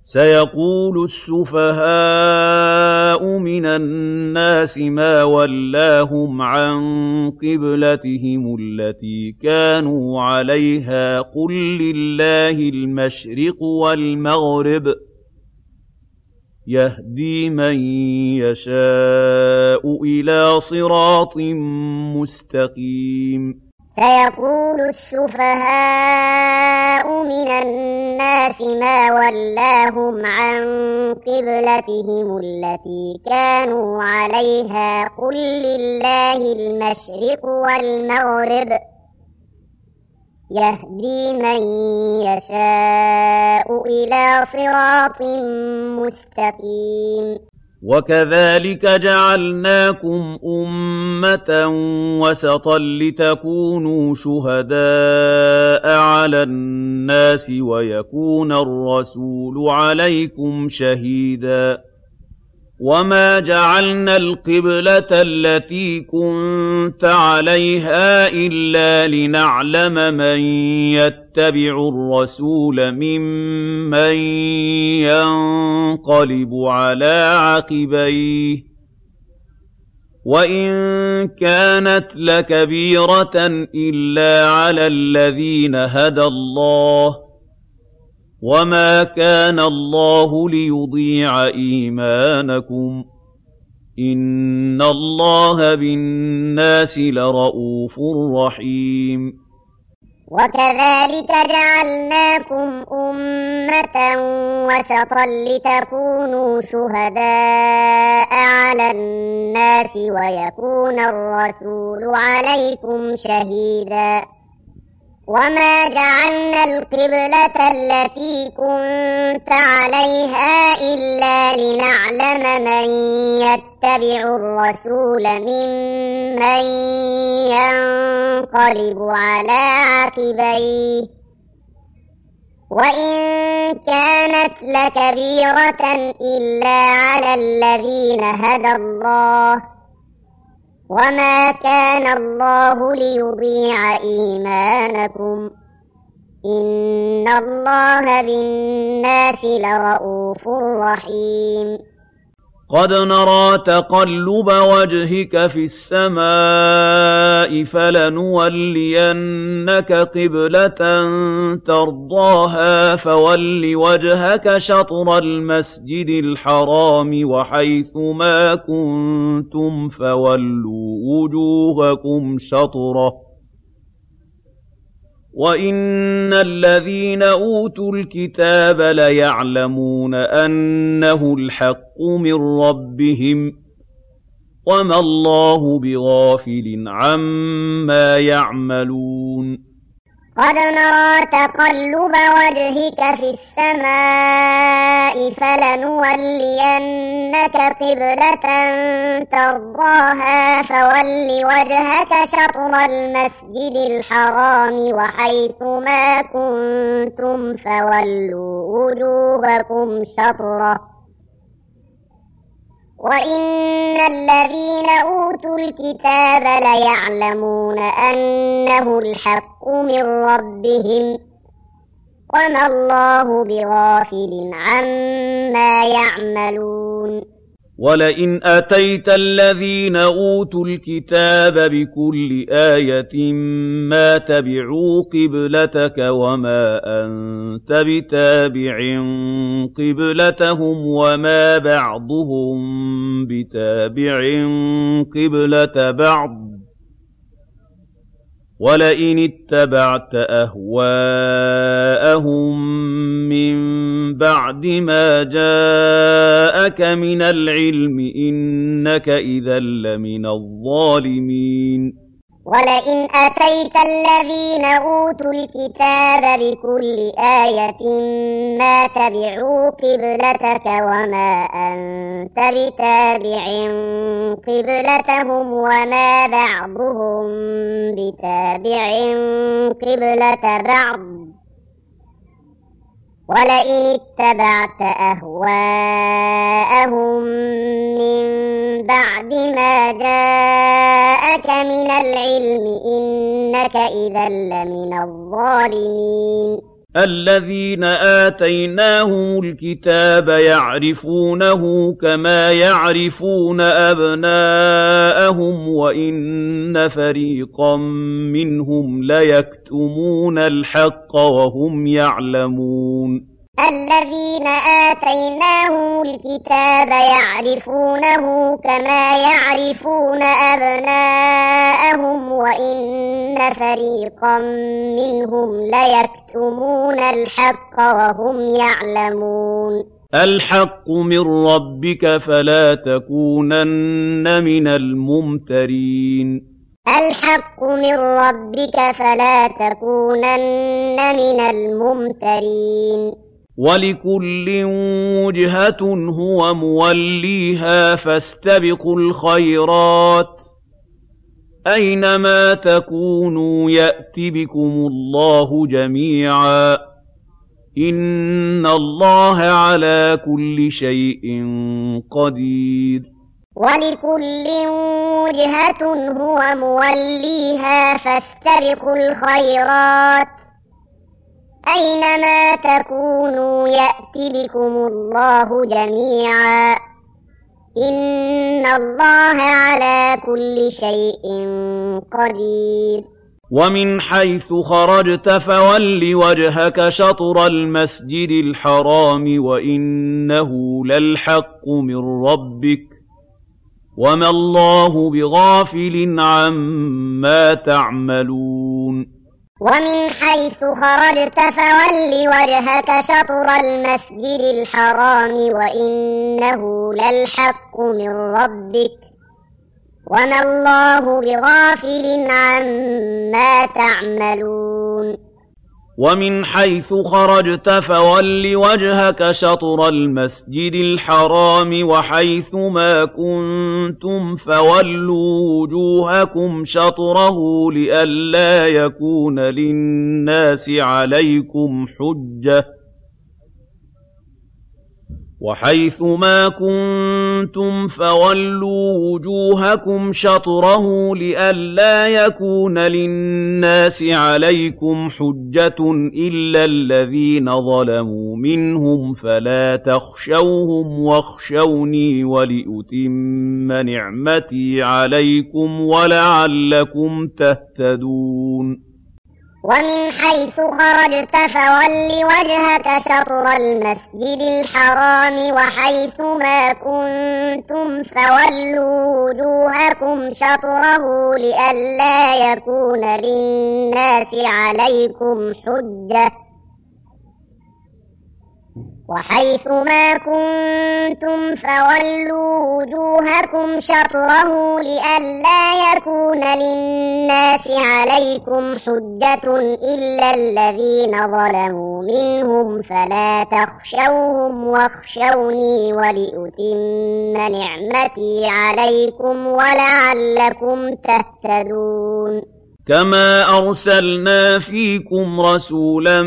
سيقول السفهاء من الناس ما ولاهم عن قبلتهم التي كانوا عليها قل لله المشرق والمغرب يهدي من يشاء إلى صراط مستقيم سيقول السفهاء من الناس ما ولاهم عن قبلتهم التي كانوا عليها قل لله المشرق والمغرب يهدي من يشاء إلى صراط مستقيم وكذلك جعلناكم أمة وسطا لتكونوا شهداء على الناس ويكون الرسول عليكم شهيدا وما جعلنا القبلة التي كنت عليها إلا لنعلم من يتبع الرسول ممن ينقلب على عقبيه وإن كانت لكبيرة إلا على الذين هدى الله وما كان الله ليضيع إيمانكم إن الله بالناس لرءوف رحيم وكذلك جعلناكم أمة وسطا لتكونوا شهداء على الناس ويكون الرسول عليكم شهيدا وما جعلنا القبلة التي كنت عليها إلا لنعلم من يتبع الرسول ممن ينقلب على عقبيه وإن كانت لكبيرة إلا على الذين هدى الله وما كان الله ليضيع إيمانكم إن الله بالناس لرءوف رحيم قد نرى تقلب وجهك في السماء فلنولينك قبلة ترضاها فول وجهك شطر المسجد الحرام وحيث ما كنتم فولوا وجوهكم شطره وإن الذين أوتوا الكتاب ليعلمون أنه الحق من ربهم وما الله بغافل عما يعملون قد نرى تقلب وجهك في السماء فلنولينك قبلة ترضاها فول وجهك شطر المسجد الحرام وحيث ما كنتم فولوا وجوهكم شطره وإن الذين أوتوا الكتاب ليعلمون أنه الحق من ربهم وما الله بغافل عما يعملون ولئن أتيت الذين أوتوا الكتاب بكل آية ما تبعوا قبلتك وما أنت بتابع قبلتهم وما بعضهم بتابع قبلة بعض ولئن اتبعت أهواءهم من بعد ما جاءك من العلم إنك إذا لمن الظالمين ولئن أتيت الذين أوتوا الكتاب بكل آية ما تبعوا قبلتك وما أنت بتابع قبلتهم وما بعضهم بتابع قبلة بعض ولئن اتبعت أهواءهم من بعد ما جاءك من العلم إنك إذا لمن الظالمين الذين آتيناهم الكتاب يعرفونه كما يعرفون أبناءهم وإن فريقا منهم ليكتمون الحق وهم يعلمون الذين آتيناهم الكتاب يعرفونه كما يعرفون أبناءهم وإن فريقا منهم ليكتمون الحق وهم يعلمون الحق من ربك فلا تكونن من الممترين الحق من ربك فلا تكونن من الممترين ولكل وجهة هو موليها فاستبقوا الخيرات أينما تكونوا يأت بكم الله جميعا إن الله على كل شيء قدير ولكل وجهة هو موليها فاستبقوا الخيرات أينما تكونوا يأت بكم الله جميعا إن الله على كل شيء قدير ومن حيث خرجت فول وجهك شطر المسجد الحرام وإنه للحق من ربك وما الله بغافل عما تعملون ومن حيث خرجت فول وجهك شطر المسجد الحرام وإنه للحق من ربك وما الله بغافل عما تعملون ومن حيث خرجت فول وجهك شطر المسجد الحرام وحيث ما كنتم فولوا وجوهكم شطره لئلا يكون للناس عليكم حجة وحيث ما كنتم فولوا وجوهكم شطره لئلا يكون للناس عليكم حجة إلا الذين ظلموا منهم فلا تخشوهم واخشوني ولأتم نعمتي عليكم ولعلكم تهتدون ومن حيث خرجت فول وجهك شطر المسجد الحرام وحيث ما كنتم فولوا وجوهكم شطره لئلا يكون للناس عليكم حجة وحيث ما كنتم فولوا وجوهكم شطره لئلا يكون للناس عليكم حجة إلا الذين ظلموا منهم فلا تخشوهم واخشوني ولأتم نعمتي عليكم ولعلكم تهتدون كما أرسلنا فيكم رسولا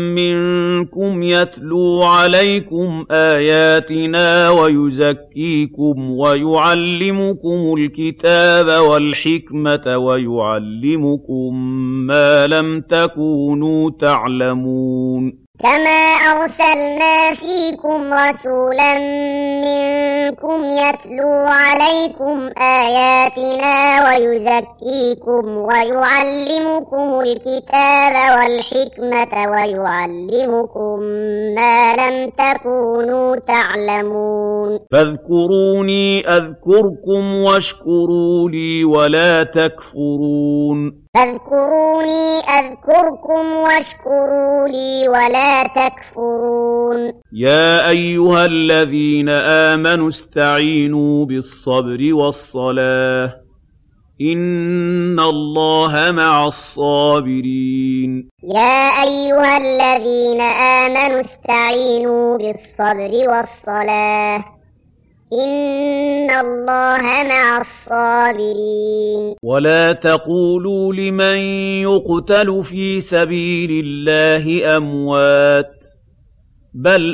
منكم يتلو عليكم آياتنا ويزكيكم ويعلمكم الكتاب والحكمة ويعلمكم ما لم تكونوا تعلمون كما أرسلنا فيكم رسولا منكم يتلو عليكم آياتنا ويزكيكم ويعلمكم الكتاب والحكمة ويعلمكم ما لم تكونوا تعلمون فاذكروني أذكركم واشكروا لي ولا تكفرون فاذكروني أذكركم واشكروا لي ولا تكفرون يا أيها الذين آمنوا استعينوا بالصبر والصلاة إن الله مع الصابرين يا أيها الذين آمنوا استعينوا بالصبر والصلاة إن الله مع الصابرين ولا تقولوا لمن يقتل في سبيل الله أموات بل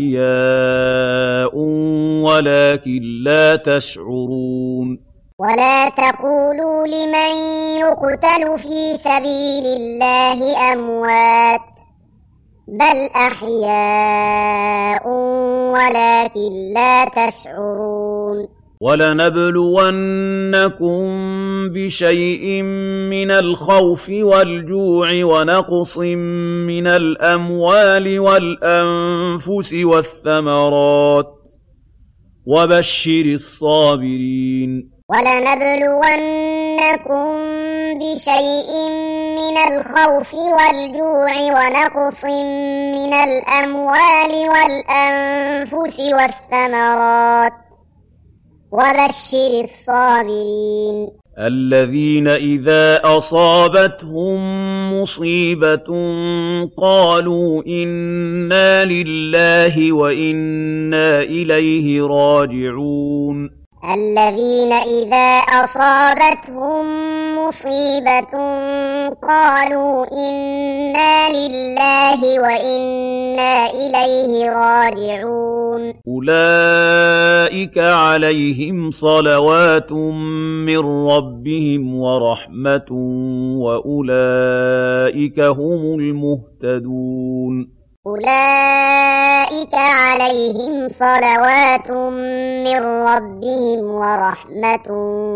أحياء ولكن لا تشعرون ولا تقولوا لمن يقتل في سبيل الله أموات بل أحياء ولكن لا تشعرون وَلَنَبْلُوَنَّكُم بِشَيْءٍ مِّنَ الْخَوْفِ وَالْجُوعِ وَنَقْصٍ مِّنَ الْأَمْوَالِ وَالْأَنفُسِ وَالثَّمَرَاتِ ۗ وَبَشِّرِ الصَّابِرِينَ وَلَنَبْلُوَنَّكُم بِشَيْءٍ مِّنَ الْخَوْفِ وَالْجُوعِ وَنَقْصٍ مِّنَ الْأَمْوَالِ وَالْأَنفُسِ وَالثَّمَرَاتِ ۗ وَبَشِّرِ الصَّابِرِينَ الَّذِينَ إِذَا أَصَابَتْهُم مُّصِيبَةٌ قَالُوا إِنَّا لِلَّهِ وَإِنَّا إِلَيْهِ راجعون الَّذِينَ إِذَا أَصَابَتْهُم مُّصِيبَةٌ قَالُوا إِنَّا لِلَّهِ وَإِنَّا إِلَيْهِ راجعون أُولَٰئِكَ عَلَيْهِمْ صَلَوَاتٌ مِّن رَّبِّهِمْ وَرَحْمَةٌ وَأُولَٰئِكَ هُمُ المهتدون أولئك عليهم صلوات من ربهم ورحمة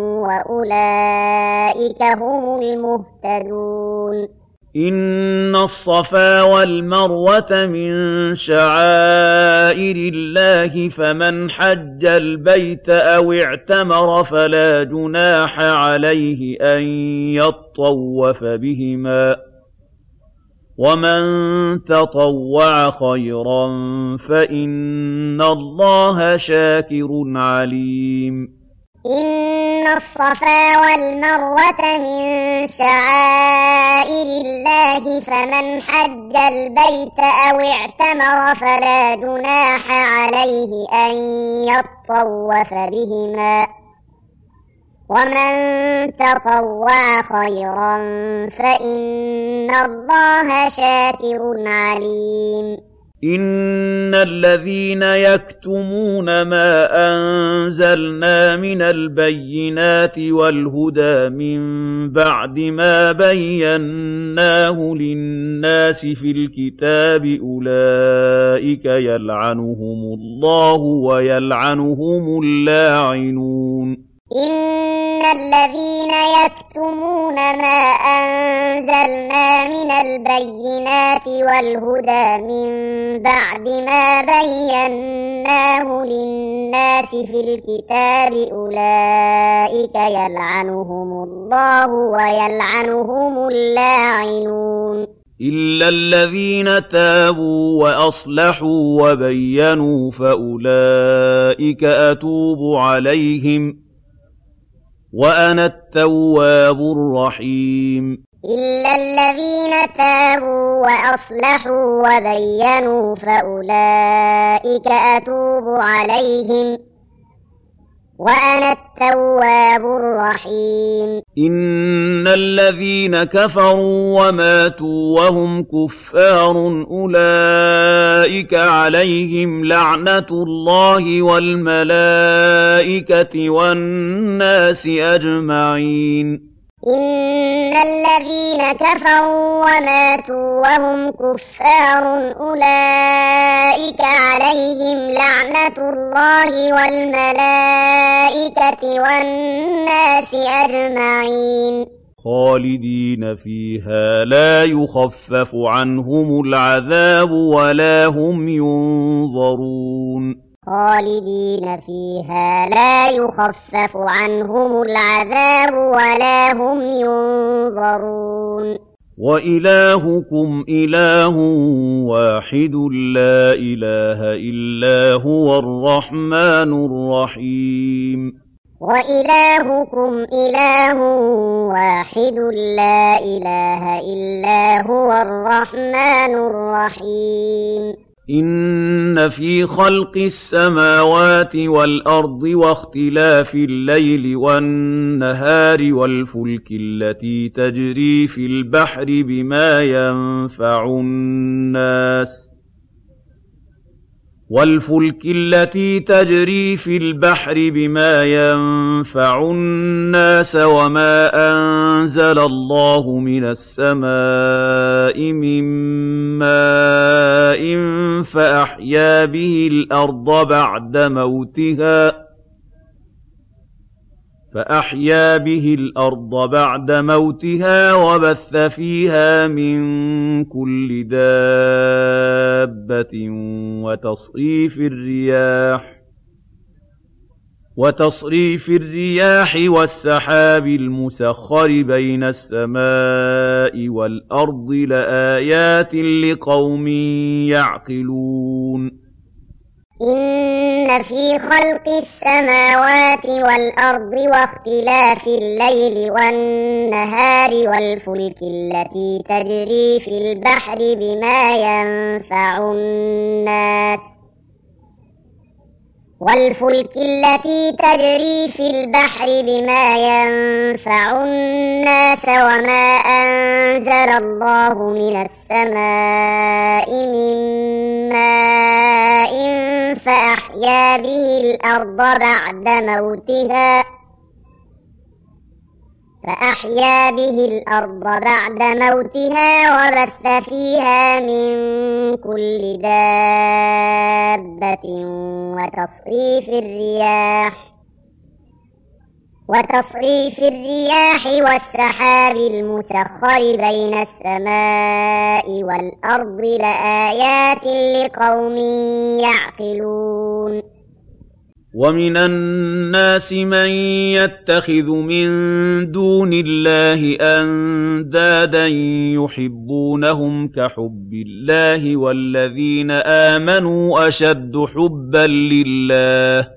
وأولئك هم المهتدون إن الصفا والمروة من شعائر الله فمن حج البيت أو اعتمر فلا جناح عليه أن يطوف بهما ومن تطوع خيرا فإن الله شاكر عليم إن الصفا والمروة من شعائر الله فمن حج البيت أو اعتمر فلا جناح عليه أن يطوف بهما ومن تطوع خيرا فإن الله شاكر عليم إن الذين يكتمون ما أنزلنا من البينات والهدى من بعد ما بيناه للناس في الكتاب أولئك يلعنهم الله ويلعنهم اللاعنون إن الذين يكتمون ما أنزلنا من البينات والهدى من بعد ما بيناه للناس في الكتاب أولئك يلعنهم الله ويلعنهم اللاعنون إلا الذين تابوا وأصلحوا وبينوا فأولئك أتوب عليهم وأنا التواب الرحيم إلا الذين تابوا وأصلحوا وبينوا فأولئك أتوب عليهم وأنا التواب الرحيم إن الذين كفروا وماتوا وهم كفار أولئك عليهم لعنة الله والملائكة والناس أجمعين إن الذين كفروا وماتوا وهم كفار أولئك عليهم لعنة الله والملائكة والناس أجمعين خالدين فيها لا يخفف عنهم العذاب ولا هم ينظرون خالدين فيها لا يخفف عنهم العذاب ولا هم ينظرون وإلهكم إله واحد لا إله إلا هو الرحمن الرحيم وإلهكم إله واحد لا إله إلا هو الرحمن الرحيم إن في خلق السماوات والأرض واختلاف الليل والنهار والفلك التي تجري في البحر بما ينفع الناس وما أنزل الله من السماء من مَّاءٍ فَأَحْيَا بِهِ الْأَرْضَ بَعْدَ مَوْتِهَا وَبَثَّ فِيهَا مِن كُلِّ دَابَّةٍ وَتَصْرِيفِ الرِّيَاحِ وَالسَّحَابِ الْمُسَخَّرِ بَيْنَ السَّمَاءِ وَالْأَرْضِ لَآيَاتٍ لِّقَوْمٍ يَعْقِلُونَ إِنَّ فِي خَلْقِ السَّمَاوَاتِ وَالْأَرْضِ وَاخْتِلَافِ اللَّيْلِ وَالنَّهَارِ وَالْفُلْكِ الَّتِي تَجْرِي فِي الْبَحْرِ بِمَا يَنفَعُ النَّاسَ وَمَا أَنزَلَ اللَّهُ مِنَ السَّمَاءِ مِن مَّاءٍ فَأَحْيَا بِهِ الْأَرْضَ بَعْدَ مَوْتِهَا وَبَثَّ فِيهَا مِن كُلِّ دَابَّةٍ وَتَصْرِيفِ الرِّيَاحِ وَالسَّحَابِ الْمُسَخَّرِ بَيْنَ السَّمَاءِ وَالْأَرْضِ لَآيَاتٍ لِّقَوْمٍ يَعْقِلُونَ وَمِنَ النَّاسِ مَن يَتَّخِذُ مِن دُونِ اللَّهِ أَندَادًا يُحِبُّونَهُمْ كَحُبِّ اللَّهِ وَالَّذِينَ آمَنُوا أَشَدُّ حُبًّا لِّلَّهِ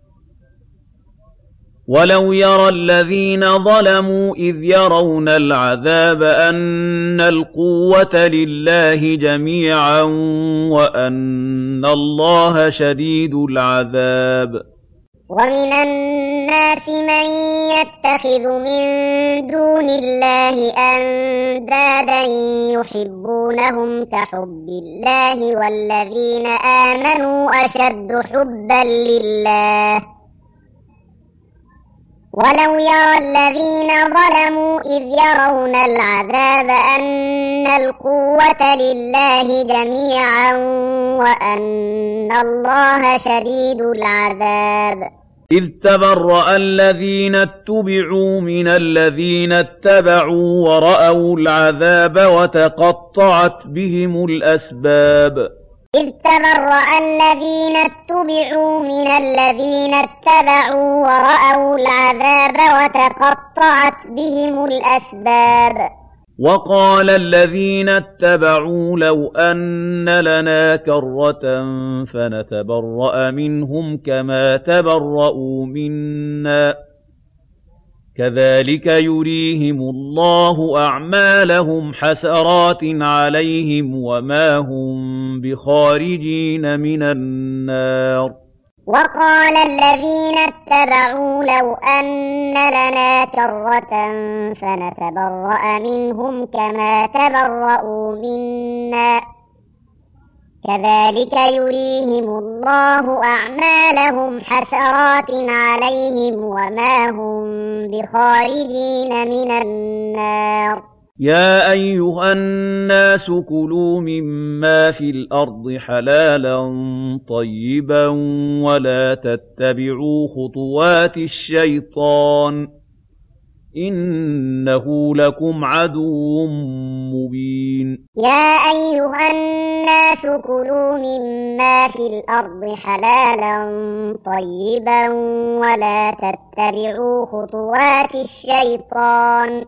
وَلَوْ يَرَى الَّذِينَ ظَلَمُوا إِذْ يَرَوْنَ الْعَذَابَ أَنَّ الْقُوَّةَ لِلَّهِ جَمِيعًا وَأَنَّ اللَّهَ شَدِيدُ الْعَذَابِ وَمِنَ النَّاسِ مَن يَتَّخِذُ مِن دُونِ اللَّهِ أَندَادًا يُحِبُّونَهُمْ كَحُبِّ اللَّهِ وَالَّذِينَ آمَنُوا أَشَدُّ حُبًّا لِّلَّهِ وَلَوْ يَرَى الَّذِينَ ظَلَمُوا إِذْ يَرَوْنَ الْعَذَابَ أَنَّ الْقُوَّةَ لِلَّهِ جَمِيعًا وَأَنَّ اللَّهَ شَدِيدُ الْعَذَابِ إِذْ تَبَرَّأَ الَّذِينَ اتُّبِعُوا مِنَ الَّذِينَ اتَّبَعُوا وَرَأَوُا الْعَذَابَ وَتَقَطَّعَتْ بِهِمُ الْأَسْبَابُ إِذْ تَبَرَّأَ الَّذِينَ اتُّبِعُوا مِنَ الَّذِينَ اتَّبَعُوا وَرَأَوُا الْعَذَابَ وَتَقَطَّعَتْ بِهِمُ الْأَسْبَابُ وَقَالَ الَّذِينَ اتَّبَعُوا لَوْ أَنَّ لَنَا كَرَّةً فَنَتَبَرَّأَ مِنْهُمْ كَمَا تَبَرَّءُوا مِنَّا كَذَلِكَ يُرِيهِمُ اللَّهُ أَعْمَالَهُمْ حَسَرَاتٍ عَلَيْهِمْ وَمَا هُم بِخَارِجِينَ مِنَ النَّارِ وَقَالَ الَّذِينَ اتَّبَعُوا لَوْ أَنَّ لَنَا كَرَّةً فَنَتَبَرَّأَ مِنْهُمْ كَمَا تَبَرَّءُوا مِنَّا كَذَلِكَ يُرِيهِمُ اللَّهُ أَعْمَالَهُمْ حَسَرَاتٍ عَلَيْهِمْ وَمَا هُم بِخَارِجِينَ مِنَ النَّارِ يَا أَيُّهَا النَّاسُ كُلُوا مِمَّا فِي الْأَرْضِ حَلَالًا طَيِّبًا وَلَا تَتَّبِعُوا خُطُوَاتِ الشَّيْطَانِ إِنَّهُ لَكُمْ عَدُوٌّ مُّبِينٌ يَا أَيُّهَا النَّاسُ كُلُوا مِمَّا فِي الْأَرْضِ حَلَالًا طَيِّبًا وَلَا تَتَّبِعُوا خُطُوَاتِ الشَّيْطَانِ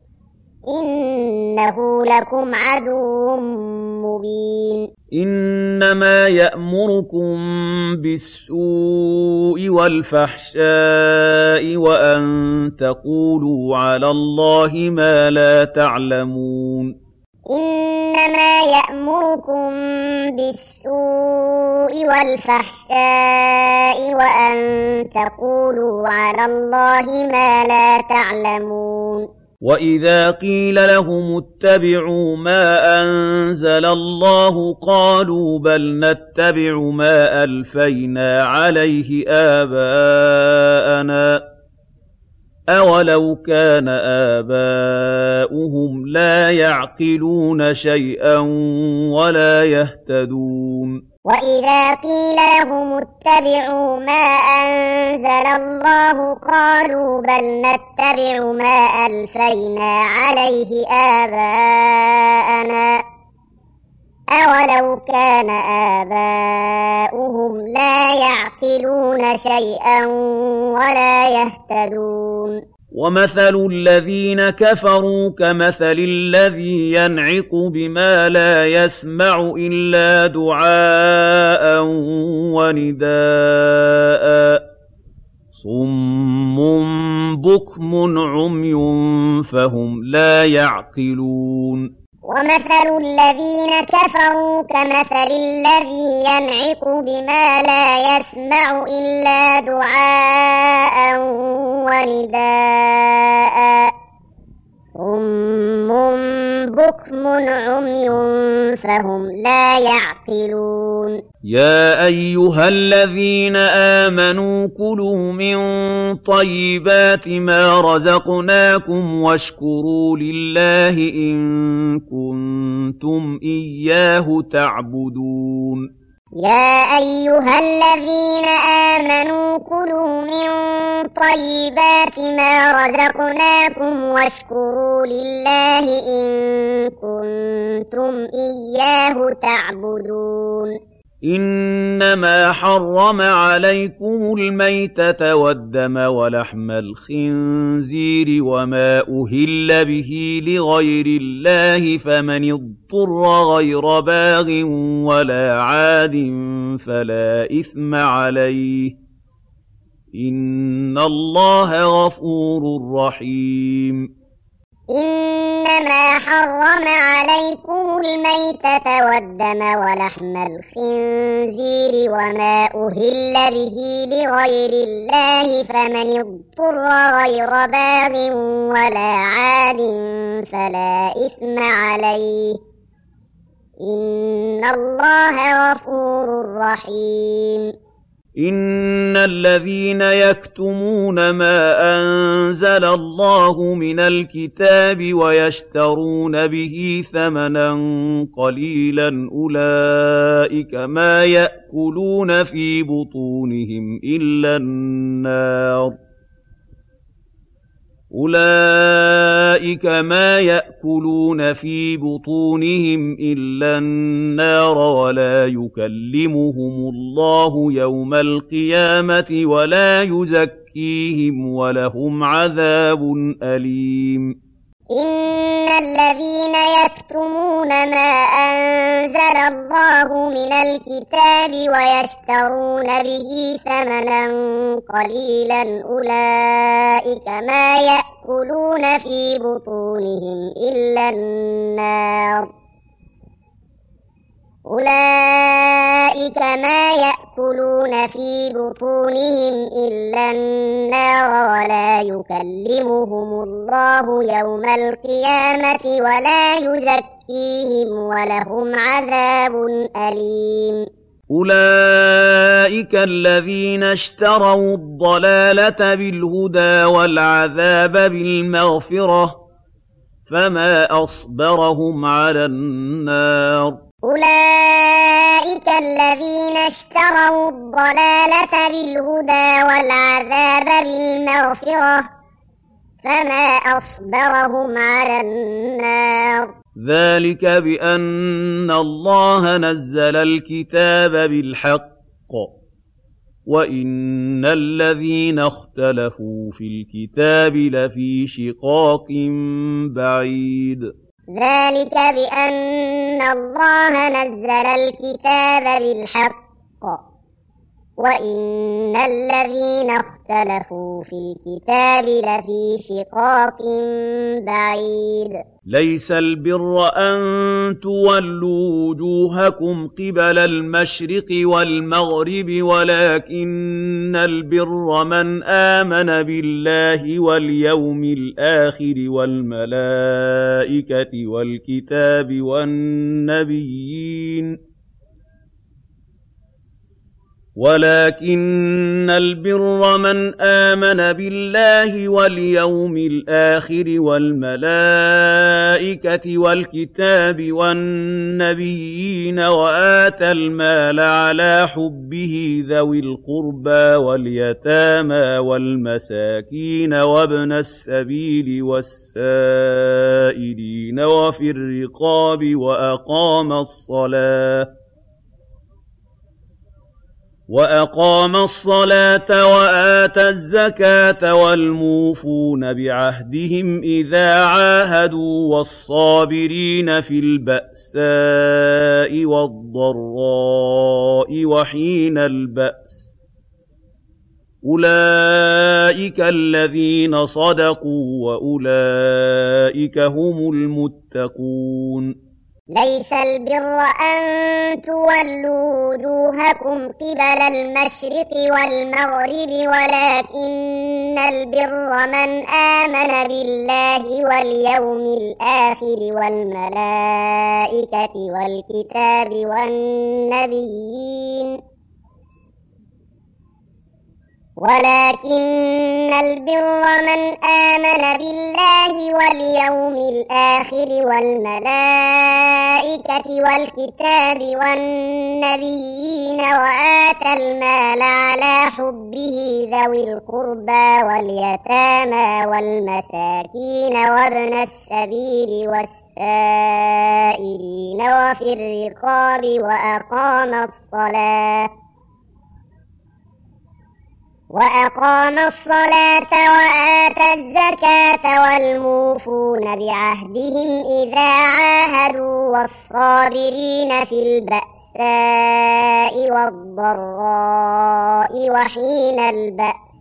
إِنَّهُ لَكُمْ عَدُوٌّ مُّبِينٌ إِنَّمَا يَأْمُرُكُم بِالسُّوءِ وَالْفَحْشَاءِ وَأَن تَقُولُوا عَلَى اللَّهِ ما لا تعلمون إِنَّمَا يَأْمُرُكُم بِالسُّوءِ وَالْفَحْشَاءِ وَأَن تَقُولُوا عَلَى اللَّهِ ما لا تعلمون وَإِذَا قِيلَ لَهُمُ اتَّبِعُوا مَا أَنزَلَ اللَّهُ قَالُوا بَلْ نَتَّبِعُ مَا أَلْفَيْنَا عَلَيْهِ آبَاءَنَا أَوَلَوْ كَانَ آبَاؤُهُمْ لَا يَعْقِلُونَ شَيْئًا وَلَا يَهْتَدُونَ وَإِذَا قِيلَ لَهُمُ اتَّبِعُوا مَا أَنزَلَ اللَّهُ قَالُوا بَلْ نَتَّبِعُ مَا أَلْفَيْنَا عَلَيْهِ آبَاءَنَا أَوَلَوْ كَانَ آبَاؤُهُمْ لَا يَعْقِلُونَ شَيْئًا وَلَا يَهْتَدُونَ وَمَثَلُ الَّذِينَ كَفَرُوا كَمَثَلِ الَّذِي يَنْعِقُ بِمَا لَا يَسْمَعُ إِلَّا دُعَاءً وَنِدَاءً صُمٌّ بُكْمٌ عُمْيٌ فَهُمْ لَا يَعْقِلُونَ وَمَثَلُ الَّذِينَ كَفَرُوا كَمَثَلِ الَّذِي يَنْعِقُ بِمَا لَا يَسْمَعُ إِلَّا دُعَاءً وَنِدَاءً صُمٌّ بُكْمٌ عُمْيٌ فَهُمْ لَا يَعْقِلُونَ يَا أَيُّهَا الَّذِينَ آمَنُوا كُلُوا مِن طَيِّبَاتِ مَا رَزَقْنَاكُمْ وَاشْكُرُوا لِلَّهِ إِن كُنتُمْ إِيَّاهُ تَعْبُدُونَ يَا أَيُّهَا الَّذِينَ آمَنُوا كُلُوا مِن طَيِّبَاتِ مَا رَزَقْنَاكُمْ وَاشْكُرُوا لِلَّهِ إِن كُنتُمْ إِيَّاهُ تَعْبُدُونَ إِنَّمَا حَرَّمَ عَلَيْكُمُ الْمَيْتَةَ وَالدَّمَ وَلَحْمَ الْخِنزِيرِ وَمَا أُهِلَّ بِهِ لِغَيْرِ اللَّهِ فَمَنِ اضْطُرَّ غَيْرَ بَاغٍ وَلَا عَادٍ فَلَا إِثْمَ عَلَيْهِ ۚ إِنَّ اللَّهَ غَفُورٌ رَّحِيمٌ إنما حرم عليكم الميتة والدم ولحم الخنزير وما أهل به لغير الله فمن اضطر غير باغ ولا عاد فلا إثم عليه إن الله غفور رحيم إن الذين يكتمون ما أنزل الله من الكتاب ويشترون به ثمنا قليلا أولئك ما يأكلون في بطونهم إلا النار ولا يكلمهم الله يوم القيامة ولا يزكيهم ولهم عذاب أليم إن الذين يكتمون ما أنزل الله من الكتاب ويشترون به ثمنا قليلا أولئك ما يأكلون في بطونهم إلا النار ولا يكلمهم الله يوم القيامة ولا يزكيهم ولهم عذاب أليم أولئك الذين اشتروا الضلالة بالهدى والعذاب بالمغفرة فما أصبرهم على النار أولئك الذين اشتروا الضلالة بالهدى والعذاب بالمغفرة فما أصبرهم على النار ذلك بأن الله نزل الكتاب بالحق وإن الذين اختلفوا في الكتاب لفي شقاق بعيد ذلك بأن الله نزل الكتاب بالحق وإن الذين اختلفوا في الكتاب لفي شقاق بعيد ليس البر أن تولوا وجوهكم قبل المشرق والمغرب ولكن البر من آمن بالله واليوم الآخر والملائكة والكتاب والنبيين ولكن البر من آمن بالله واليوم الآخر والملائكة والكتاب والنبيين وآتى المال على حبه ذوي القربى واليتامى والمساكين وابن السبيل والسائلين وفي الرقاب وأقام الصلاة وآتى الزكاة والموفون بعهدهم إذا عاهدوا والصابرين في البأساء والضراء وحين البأس أولئك الذين صدقوا وأولئك هم المتقون ليس البر أن تولوا وجوهكم قبل المشرق والمغرب ولكن البر من آمن بالله واليوم الآخر والملائكة والكتاب والنبيين ولكن البر من آمن بالله واليوم الآخر والملائكة والكتاب والنبيين وآتى المال على حبه ذوي القربى واليتامى والمساكين وابن السبيل والسائلين وفي الرقاب وأقام الصلاة وآتى الزكاة والموفون بعهدهم إذا عاهدوا والصابرين في البأساء والضراء وحين البأس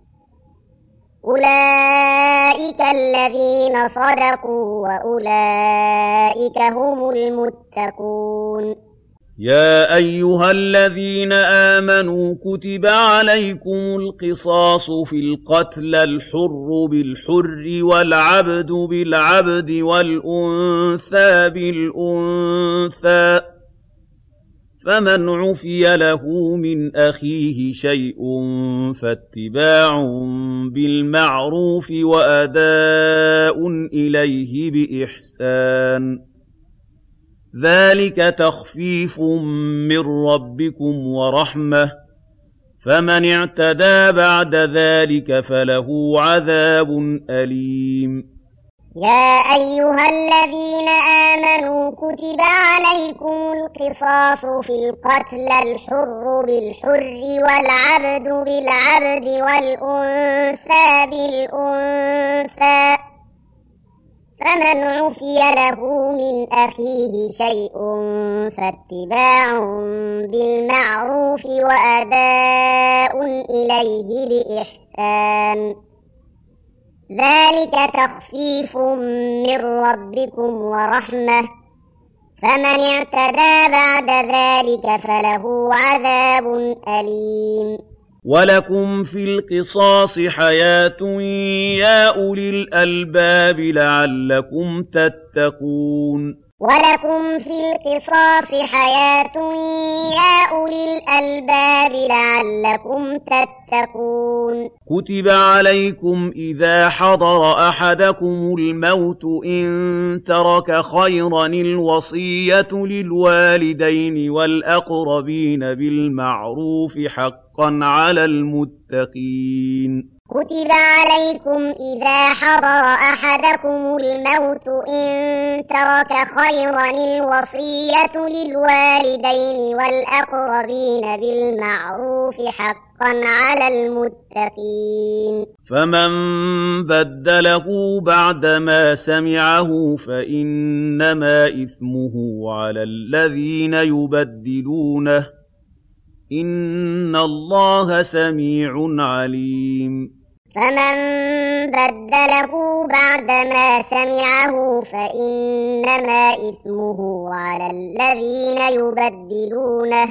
أولئك الذين صدقوا وأولئك هم المتقون يا أيها الذين آمنوا كتب عليكم القصاص في القتل الحر بالحر والعبد بالعبد والأنثى بالأنثى فمن عفي له من أخيه شيء فاتباع بالمعروف وأداء إليه بإحسان ذلك تخفيف من ربكم ورحمة فمن اعتدى بعد ذلك فله عذاب أليم يا أيها الذين آمنوا كتب عليكم القصاص في القتل الحر بالحر والعبد بالعبد والأنثى بالأنثى فمن عفي له من أخيه شيء فاتباع بالمعروف وأداء إليه بإحسان ذلك تخفيف من ربكم ورحمة فمن اعتدى بعد ذلك فله عذاب أليم ولكم في القصاص حياة يا أولي الألباب لعلكم تتقون ولكم في القصاص حياة يا أولي الألباب لعلكم تتقون كتب عليكم إذا حضر أحدكم الموت إن ترك خيرا الوصية للوالدين والأقربين بالمعروف حقا على المتقين كتب عليكم إذا حضر أحدكم الموت إن ترك خيرا الوصية للوالدين والأقربين بالمعروف حقا على المتقين فمن بدله بعدما سمعه فإنما إثمه على الذين يبدلونه إن الله سميع عليم فمن بدله بعدما سمعه فإنما إثمه على الذين يبدلونه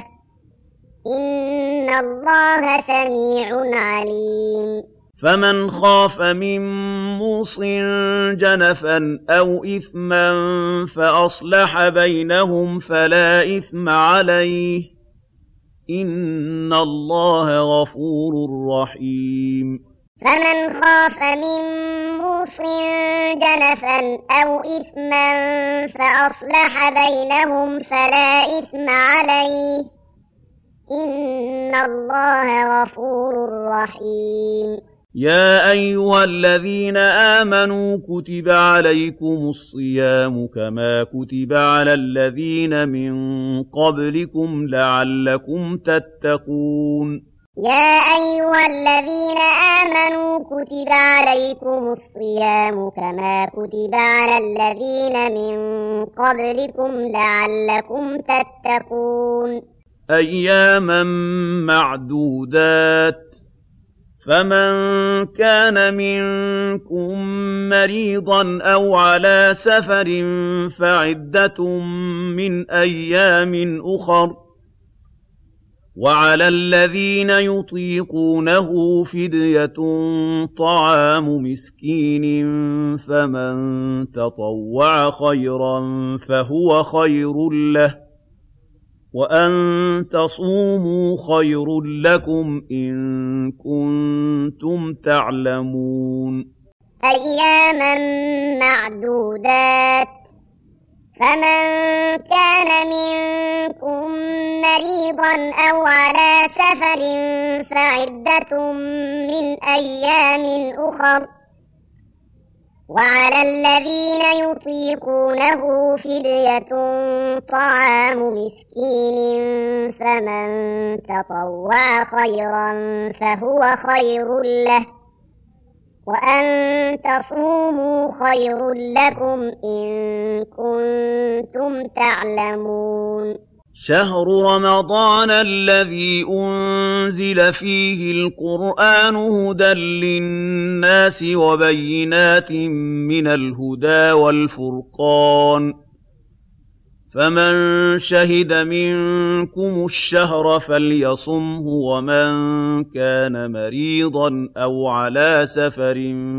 إن الله سميع عليم فمن خاف من موص جنفا أو إثما فأصلح بينهم فلا إثم عليه إِنَّ اللَّهَ غَفُورٌ رَّحِيمٌ فمن خاف من موصٍ جنفا أو إثما فأصلح بينهم فلا إثم عليه إن الله غفور رحيم يا أيها الذين آمنوا كتب عليكم الصيام كما كتب على الذين من قبلكم لعلكم تتقون يا أيها الذين آمنوا كتب عليكم الصيام كما كتب على الذين من قبلكم لعلكم تتقون أياما معدودات فمن كان منكم مريضا أو على سفر فعدة من أيام أخر وعلى الذين يطيقونه فدية طعام مسكين فمن تطوع خيرا فهو خير له وأن تصوموا خير لكم إن كنتم تعلمون أياما معدودات فمن كان منكم مريضا أو على سفر فعدة من أيام أخر وعلى الذين يطيقونه فدية طعام مسكين فمن تطوع خيرا فهو خير له وأن تصوموا خير لكم إن كنتم تعلمون شهر رمضان الذي أنزل فيه القرآن هدى للناس وبينات من الهدى والفرقان فمن شهد منكم الشهر فليصمه ومن كان مريضا أو على سفر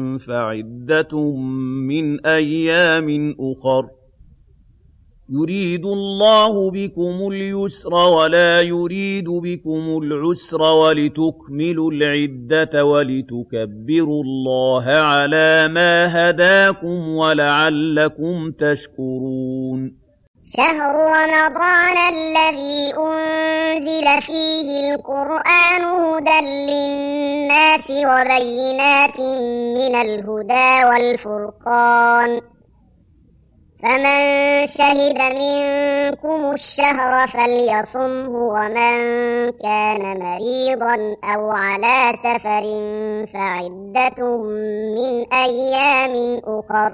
فعدة من أيام أخر يريد الله بكم اليسر ولا يريد بكم العسر ولتكملوا العدة ولتكبروا الله على ما هداكم ولعلكم تشكرون شهر رمضان الذي أنزل فيه القرآن هدى للناس وبينات من الهدى والفرقان فمن شهد منكم الشهر فليصمه ومن كان مريضا أو على سفر فعدة من أيام أخر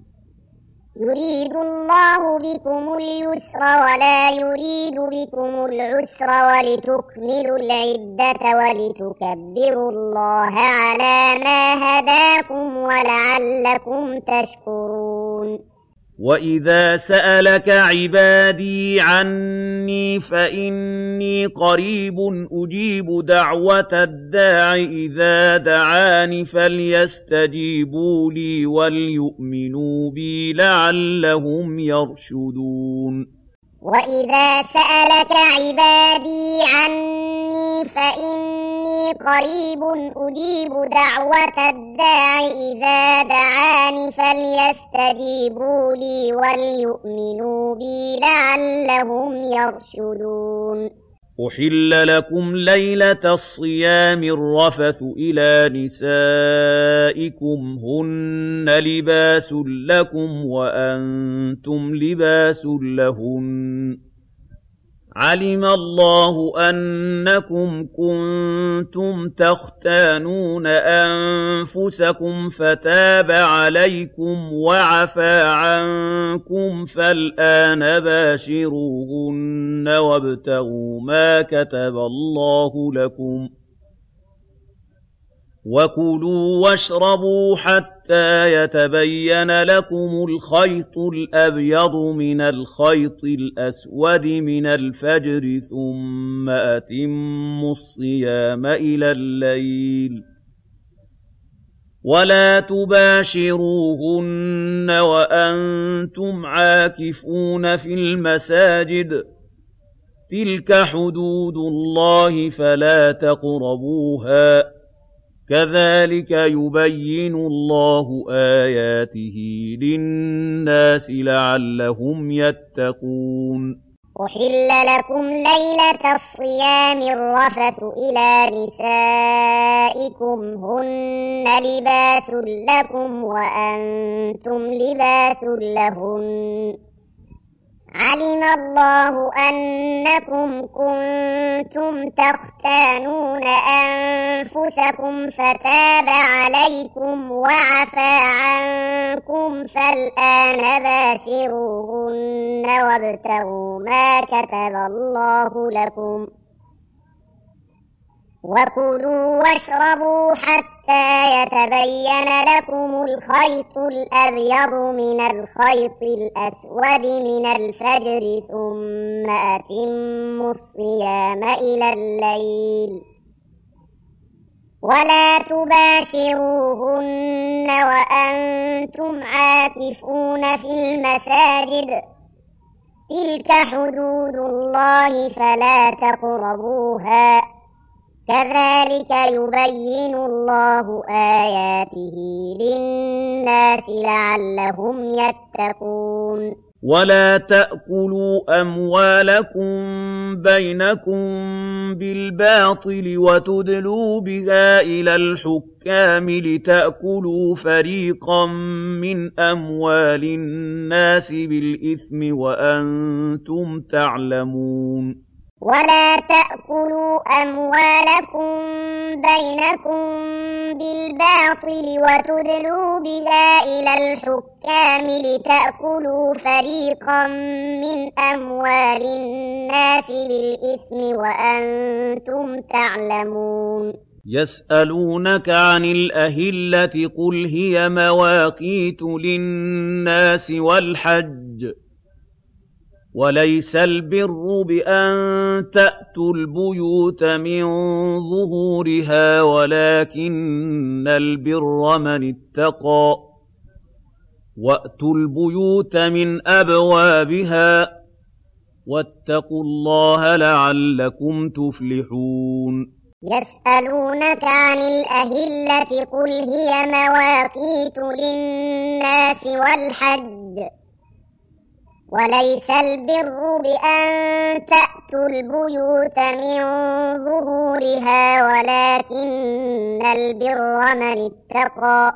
يريد الله بكم اليسر ولا يريد بكم العسر ولتكملوا العدة ولتكبروا الله على ما هداكم ولعلكم تشكرون وَإِذَا سَأَلَكَ عِبَادِي عَنِّي فَإِنِّي قَرِيبٌ أُجِيبُ دَعْوَةَ الدَّاعِ إِذَا دَعَانِ فَلْيَسْتَجِيبُوا لِي وَلْيُؤْمِنُوا بِي لَعَلَّهُمْ يَرْشُدُونَ وَإِذَا سَأَلَكَ عِبَادِي عَنِّي فَإِنِّي قَرِيبٌ أُجِيبُ دَعْوَةَ الدَّاعِ إِذَا دَعَانِ فَلْيَسْتَجِيبُوا لِي وَلْيُؤْمِنُوا بِي لَعَلَّهُمْ يَرْشُدُونَ أُحِلَّ لَكُمْ لَيْلَةَ الصِّيَامِ الرَّفَثُ إِلَىٰ نِسَائِكُمْ هُنَّ لِبَاسٌ لَّكُمْ وَأَنتُمْ لِبَاسٌ لَّهُنَّ عَلِمَ اللَّهُ أَنَّكُمْ كُنتُمْ تَخْتَانُونَ أَنفُسَكُمْ فَتَابَ عَلَيْكُمْ وَعَفَا عَنكُمْ فَالْآنَ بَاشِرُوهُنَّ وَابْتَغُوا مَا كَتَبَ اللَّهُ لَكُمْ وَكُلُوا وَاشْرَبُوا حَتَّىٰ يَتَبَيَّنَ لَكُمُ الْخَيْطُ الْأَبْيَضُ مِنَ الْخَيْطِ الْأَسْوَدِ مِنَ الْفَجْرِ ثُمَّ أَتِمُّوا الصِّيَامَ إِلَى اللَّيْلِ وَلَا تُبَاشِرُوهُنَّ وَأَنتُمْ عَاكِفُونَ فِي الْمَسَاجِدِ تِلْكَ حُدُودُ اللَّهِ فَلَا تَقْرَبُوهَا ۗ كَذَٰلِكَ يُبَيِّنُ اللَّهُ آيَاتِهِ لِلنَّاسِ لَعَلَّهُمْ يَتَّقُونَ أحل لكم ليلة الصيام الرفث إلى نسائكم هن لباس لكم وأنتم لباس لهن علم الله أنكم كنتم تختانون أنفسكم فتاب عليكم وعفى عنكم فالآن باشروهن وابتغوا ما كتب الله لكم وكلوا واشربوا حتى يتبين لكم الخيط الأبيض من الخيط الأسود من الفجر ثم أتموا الصيام إلى الليل ولا تباشروهن وأنتم عاكفون في المساجد تلك حدود الله فلا تقربوها كذلك يبين الله آياته للناس لعلهم يتقون ولا تأكلوا أموالكم بينكم بالباطل وتدلوا بها إلى الحكام لتأكلوا فريقا من أموال الناس بالإثم وأنتم تعلمون ولا تأكلوا أموالكم بينكم بالباطل وتدلوا بها إلى الحكام لتأكلوا فريقا من أموال الناس بالإثم وأنتم تعلمون يسألونك عن الأهلة قل هي مواقيت للناس والحج وليس البر بأن تأتوا البيوت من ظهورها ولكن البر من اتقى وأتوا البيوت من أبوابها واتقوا الله لعلكم تفلحون يسألونك عن الأهلة قل هي مواقيت للناس والحج وليس البر بأن تأتوا البيوت من ظهورها ولكن البر من اتقى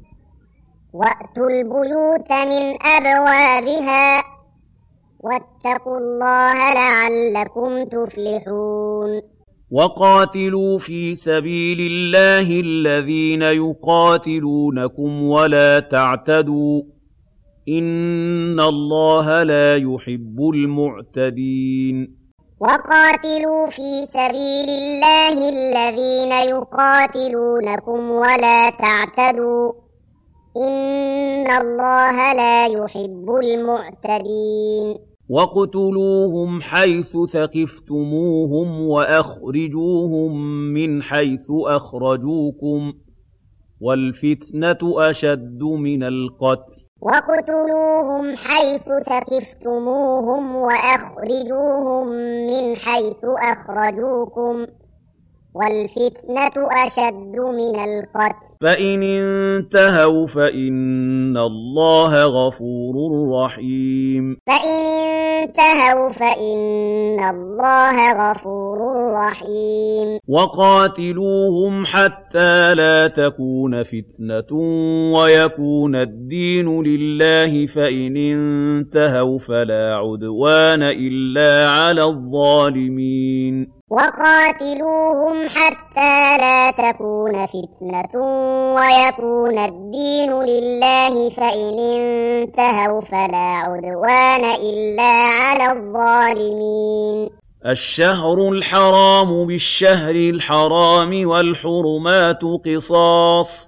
وأتوا البيوت من أبوابها واتقوا الله لعلكم تفلحون وقاتلوا في سبيل الله الذين يقاتلونكم ولا تعتدوا إن الله لا يحب المعتدين وقاتلوا في سبيل الله الذين يقاتلونكم ولا تعتدوا إن الله لا يحب المعتدين واقتلوهم حيث ثقفتموهم وأخرجوهم من حيث أخرجوكم والفتنة أشد من القتل واقتلوهم حيث ثقفتموهم وأخرجوهم من حيث أخرجوكم والفتنة أشد من القتل فإن انتهوا فإن الله غفور رحيم فإن انتهوا فإن الله غفور رحيم وقاتلوهم حتى لا تكون فتنة ويكون الدين لله فإن انتهوا فلا عدوان إلا على الظالمين وقاتلوهم حتى لا تكون فتنة ويكون الدين لله فإن انتهوا فلا عدوان إلا على الظالمين الشهر الحرام بالشهر الحرام والحرمات قصاص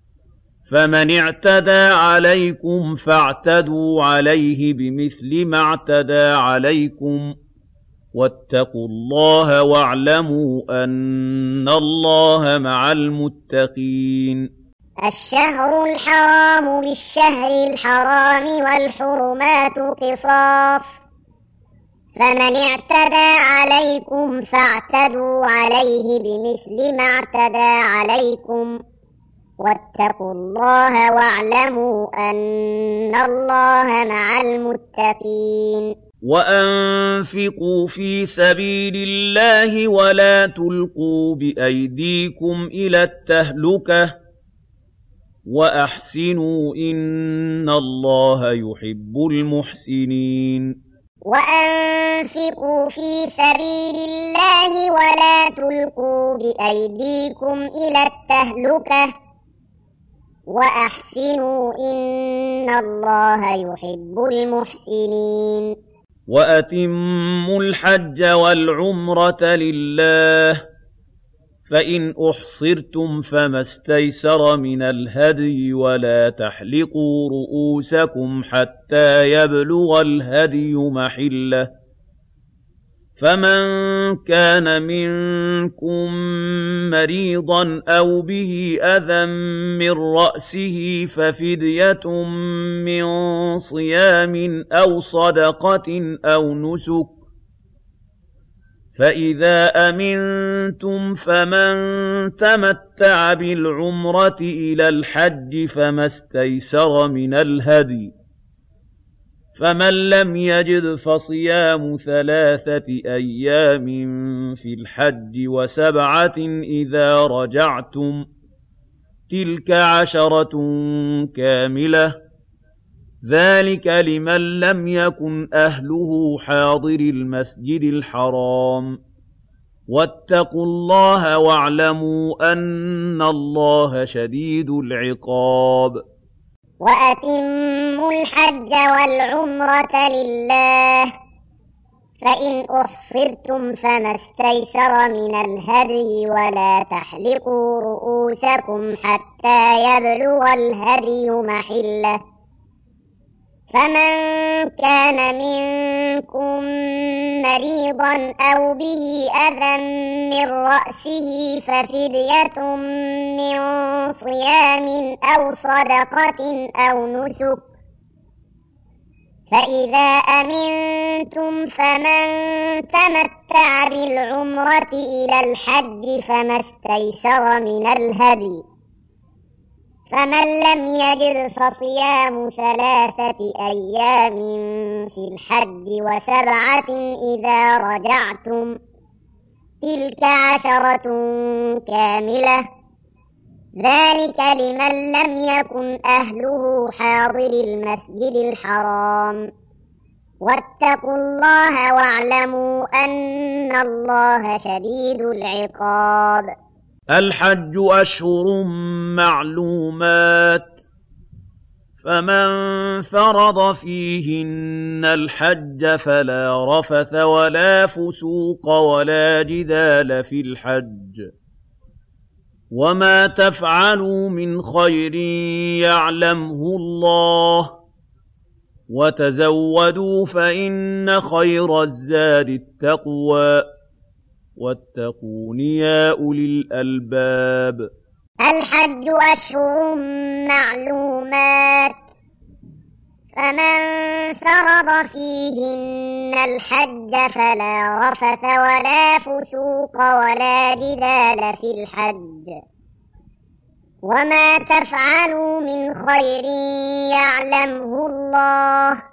فمن اعتدى عليكم فاعتدوا عليه بمثل ما اعتدى عليكم واتقوا الله واعلموا أن الله مع المتقين الشهر الحرام بالشهر الحرام والحرمات قصاص فمن اعتدى عليكم فاعتدوا عليه بمثل ما اعتدى عليكم واتقوا الله واعلموا أن الله مع المتقين وأنفقوا في سبيل الله ولا تلقوا بأيديكم إلى التهلكة وأحسنوا إن الله يحب المحسنين وأنفقوا في سبيل الله ولا تلقوا بأيديكم إلى التهلكة وأحسنوا إن الله يحب المحسنين وأتموا الحج والعمرة لله فإن أحصرتم فما استيسر من الهدي ولا تحلقوا رؤوسكم حتى يبلغ الهدي محله فمن كان منكم مريضا أو به أذى من رأسه ففدية من صيام أو صدقة أو نسك فإذا أمنتم فمن تمتع بالعمرة إلى الحج فما استيسر من الهدي فمن لم يجد فصيام 3 أيام في الحج و7 إذا رجعتم تلك 10 كاملة ذلك لمن لم يكن أهله حاضر المسجد الحرام واتقوا الله واعلموا أن الله شديد العقاب وأتموا الحج والعمرة لله فإن أحصرتم فما استيسر من الهدي ولا تحلقوا رؤوسكم حتى يبلغ الهدي محله فمن كان منكم مريضا أو به أذى من رأسه ففدية من صيام أو صدقة أو نسك فإذا أمنتم فمن تمتع بالعمرة إلى الحج فما استيسر من الهدي فمن لم يجد فصيام 3 أيام في الحج و7 إذا رجعتم تلك 10 كاملة ذلك لمن لم يكن أهله حاضر المسجد الحرام واتقوا الله واعلموا أن الله شديد العقاب الحج أشهر معلومات فمن فرض فيهن الحج فلا رفث ولا فسوق ولا جدال في الحج وما تفعلوا من خير يعلمه الله وتزودوا فإن خير الزاد التقوى واتقون يا أولي الألباب الحج أشهر معلومات فمن فرض فيهن الحج فلا رفث ولا فسوق ولا جدال في الحج وما تفعلوا من خير يعلمه الله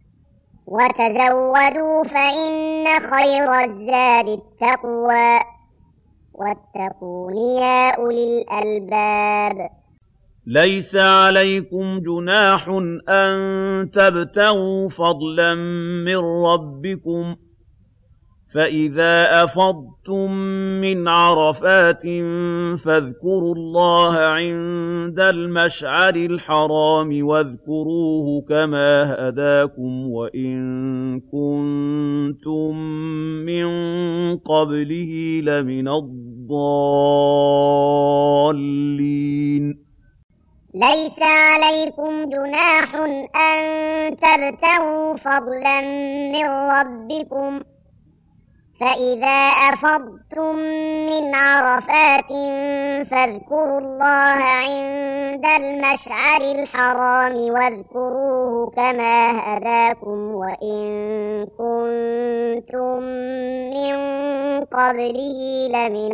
وتزودوا فإن خير الزاد التقوى واتقون يا أولي الألباب ليس عليكم جناح أن تبتغوا فضلا من ربكم فإذا أفضتم من عرفات فاذكروا الله عند المشعر الحرام واذكروه كما هداكم وإن كنتم من قبله لمن الضالين ليس عليكم جناح أن تبتغوا فضلا من ربكم فإذا أفضتم من عرفات فاذكروا الله عند المشعر الحرام واذكروه كما هداكم وإن كنتم من قبله لمن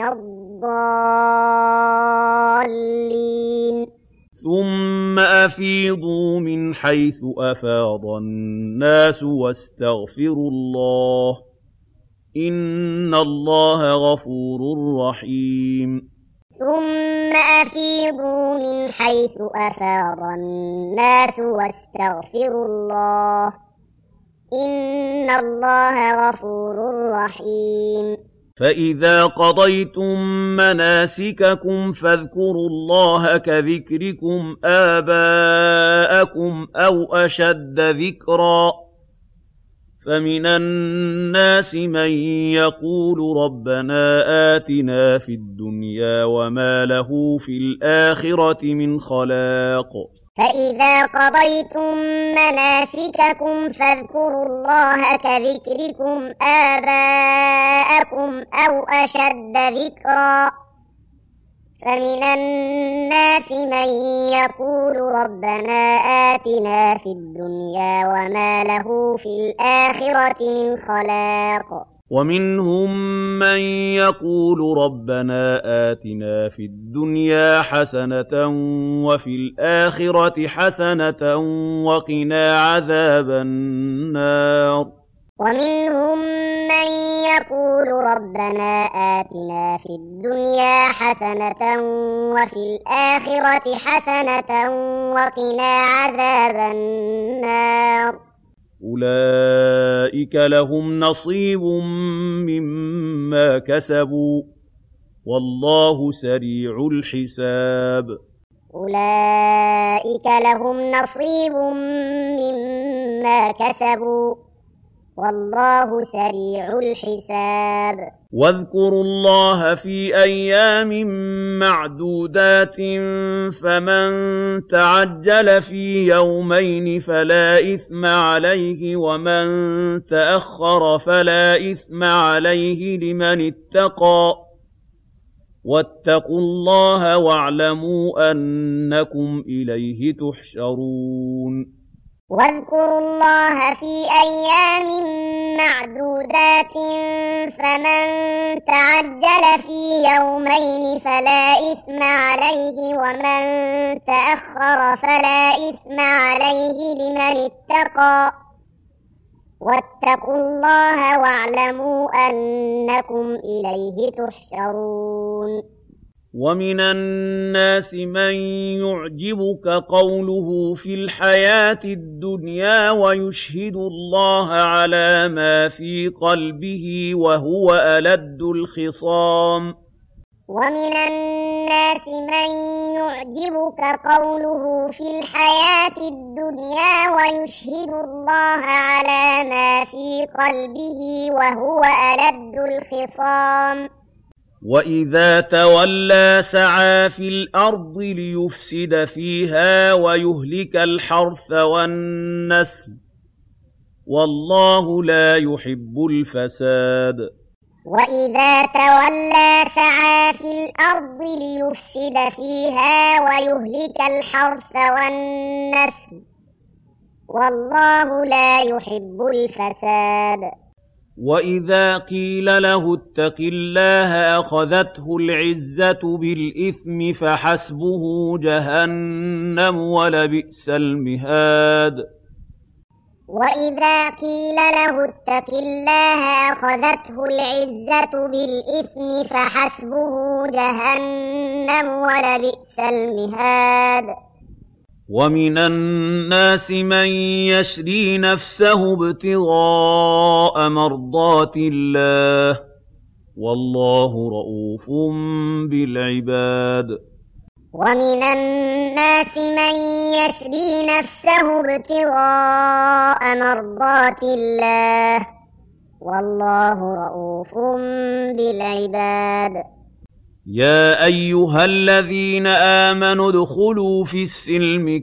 الضالين ثم أفيضوا من حيث أفاض الناس واستغفروا الله إن الله غفور رحيم ثم أفيضوا من حيث أفاض الناس واستغفروا الله إن الله غفور رحيم فإذا قضيتم مناسككم فاذكروا الله كذكركم آباءكم أو أشد ذكرًا فمن الناس من يقول ربنا آتنا في الدنيا وما له في الآخرة من خلاق فإذا قضيتم مناسككم فاذكروا الله كذكركم آباءكم أو أشد ذكرًا فمن الناس من يقول ربنا آتنا في الدنيا وما له في الآخرة من خلاق ومنهم من يقول ربنا آتنا في الدنيا حسنة وفي الآخرة حسنة وقنا عذاب النار ومنهم من يقول ربنا آتنا في الدنيا حسنة وفي الآخرة حسنة وقنا عذاب النار أولئك لهم نصيب مما كسبوا والله سريع الحساب أولئك لهم نصيب مما كسبوا والله سريع الحساب واذكروا الله في أيام معدودات فمن تعجل في يومين فلا إثم عليه ومن تأخر فلا إثم عليه لمن اتقى واتقوا الله واعلموا أنكم إليه تحشرون واذكروا الله في أيام معدودات فمن تعجل في يومين فلا إثم عليه ومن تأخر فلا إثم عليه لمن اتقى واتقوا الله واعلموا أنكم إليه تحشرون ومن الناس من يعجبك قوله في الحياة الدنيا ويشهد الله على ما في قلبه وهو ألد الخصام ومن الناس من يعجبك قوله في الحياة الدنيا ويشهد الله على ما في قلبه وهو ألد الخصام وإذا تولى سعى في الأرض ليفسد فيها ويهلك الحرث والنسل والله لا يحب الفساد وإذا تولى سعى في الأرض ليفسد فيها ويهلك الحرث والنسل والله لا يحب الفساد وإذا قيل له اتق الله أخذته العزة بالإثم فحسبه جهنم ولبئس المهاد وإذا قيل له اتق الله أخذته العزة بالإثم فحسبه جهنم ولبئس المهاد ومن الناس من يشري نفسه ابتغاء مرضات الله والله رءوف بالعباد ومن الناس من يشري نفسه ابتغاء مرضات الله والله رءوف بالعباد يا أيها الذين آمنوا ادخلوا في السلم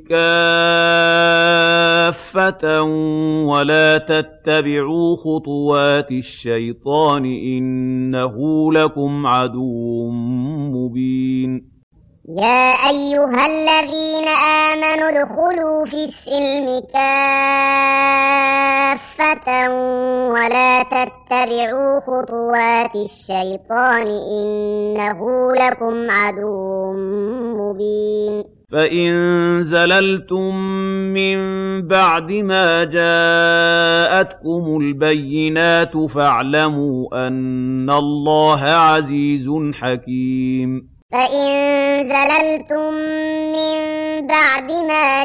كافة ولا تتبعوا خطوات الشيطان إنه لكم عدو مبين يا أيها الذين آمنوا ادخلوا في السلم كافة ولا تتبعوا خطوات الشيطان إنه لكم عدو مبين فإن زللتم من بعد ما جاءتكم البينات فاعلموا أن الله عزيز حكيم فإن زللتم من بعد ما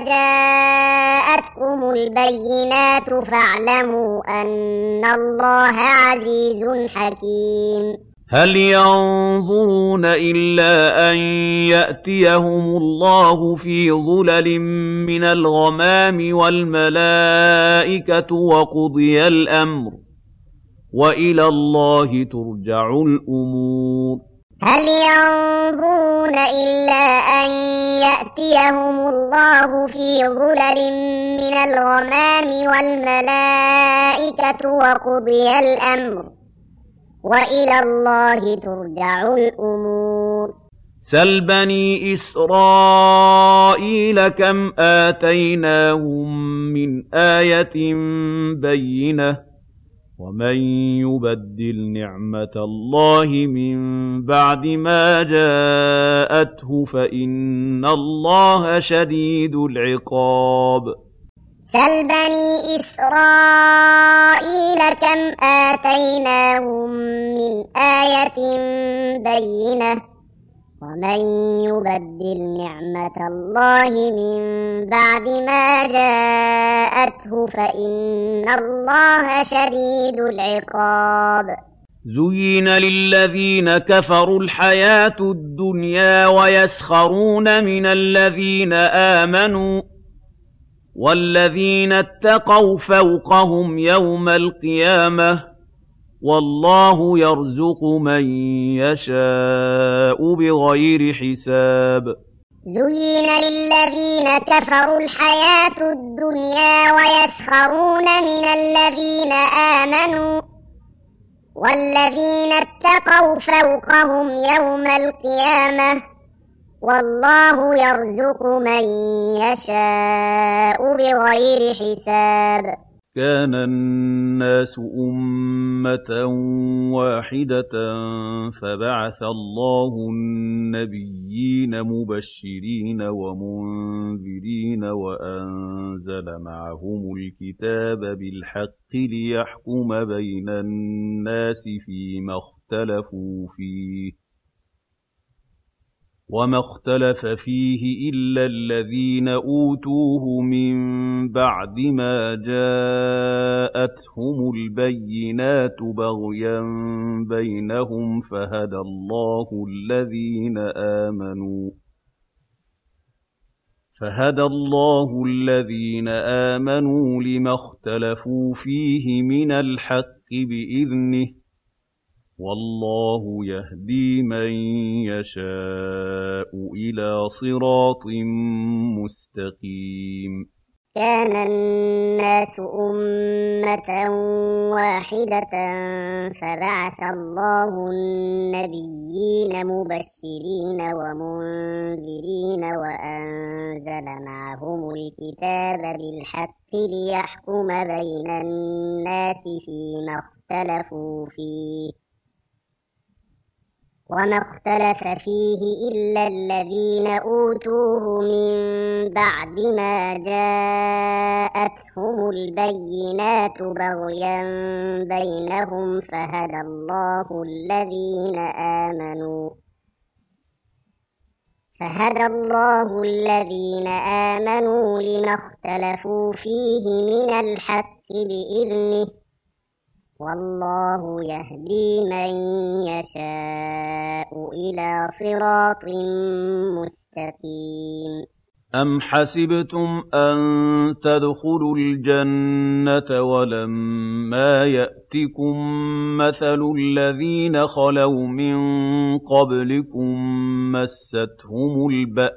جاءتكم البينات فاعلموا أن الله عزيز حكيم هل ينظرون إلا أن يأتيهم الله في ظلل من الغمام والملائكة وقضي الأمر وإلى الله ترجع الأمور هل ينظرون إلا أن يأتيهم الله في ظلل من الغمام والملائكة وقضي الأمر وإلى الله ترجع الأمور سل بني إسرائيل كم آتيناهم من آية بينة ومن يبدل نعمة الله من بعد ما جاءته فإن الله شديد العقاب سل بني إسرائيل كم آتيناهم من آية بينة ومن يبدل نعمة الله من بعد ما جاءته فإن الله شديد العقاب زين للذين كفروا الحياة الدنيا ويسخرون من الذين آمنوا والذين اتقوا فوقهم يوم القيامة والله يرزق من يشاء بغير حساب زين للذين كفروا الحياة الدنيا ويسخرون من الذين آمنوا والذين اتقوا فوقهم يوم القيامة والله يرزق من يشاء بغير حساب كان الناس أمة واحدة فبعث الله النبيين مبشرين ومنذرين وأنزل معهم الكتاب بالحق ليحكم بين الناس فيما اختلفوا فيه وما اختلف فيه إلا الذين أوتوه من بعد ما جاءتهم البينات بغيا بينهم فهدى الله الذين آمنوا لما اختلفوا فيه من الحق بإذنه والله يهدي من يشاء إلى صراط مستقيم كان الناس أمة واحدة فبعث الله النبيين مبشرين ومنذرين وأنزل معهم الكتاب بالحق ليحكم بين الناس فيما اختلفوا فيه وما اختلف فيه إلا الذين أوتوه من بعد ما جاءتهم البينات بغيا بينهم فهدى الله الذين آمنوا لما اختلفوا فيه من الحق بإذنه والله يهدي من يشاء إلى صراط مستقيم أم حسبتم أن تدخلوا الجنة ولما يأتكم مثل الذين خلوا من قبلكم مستهم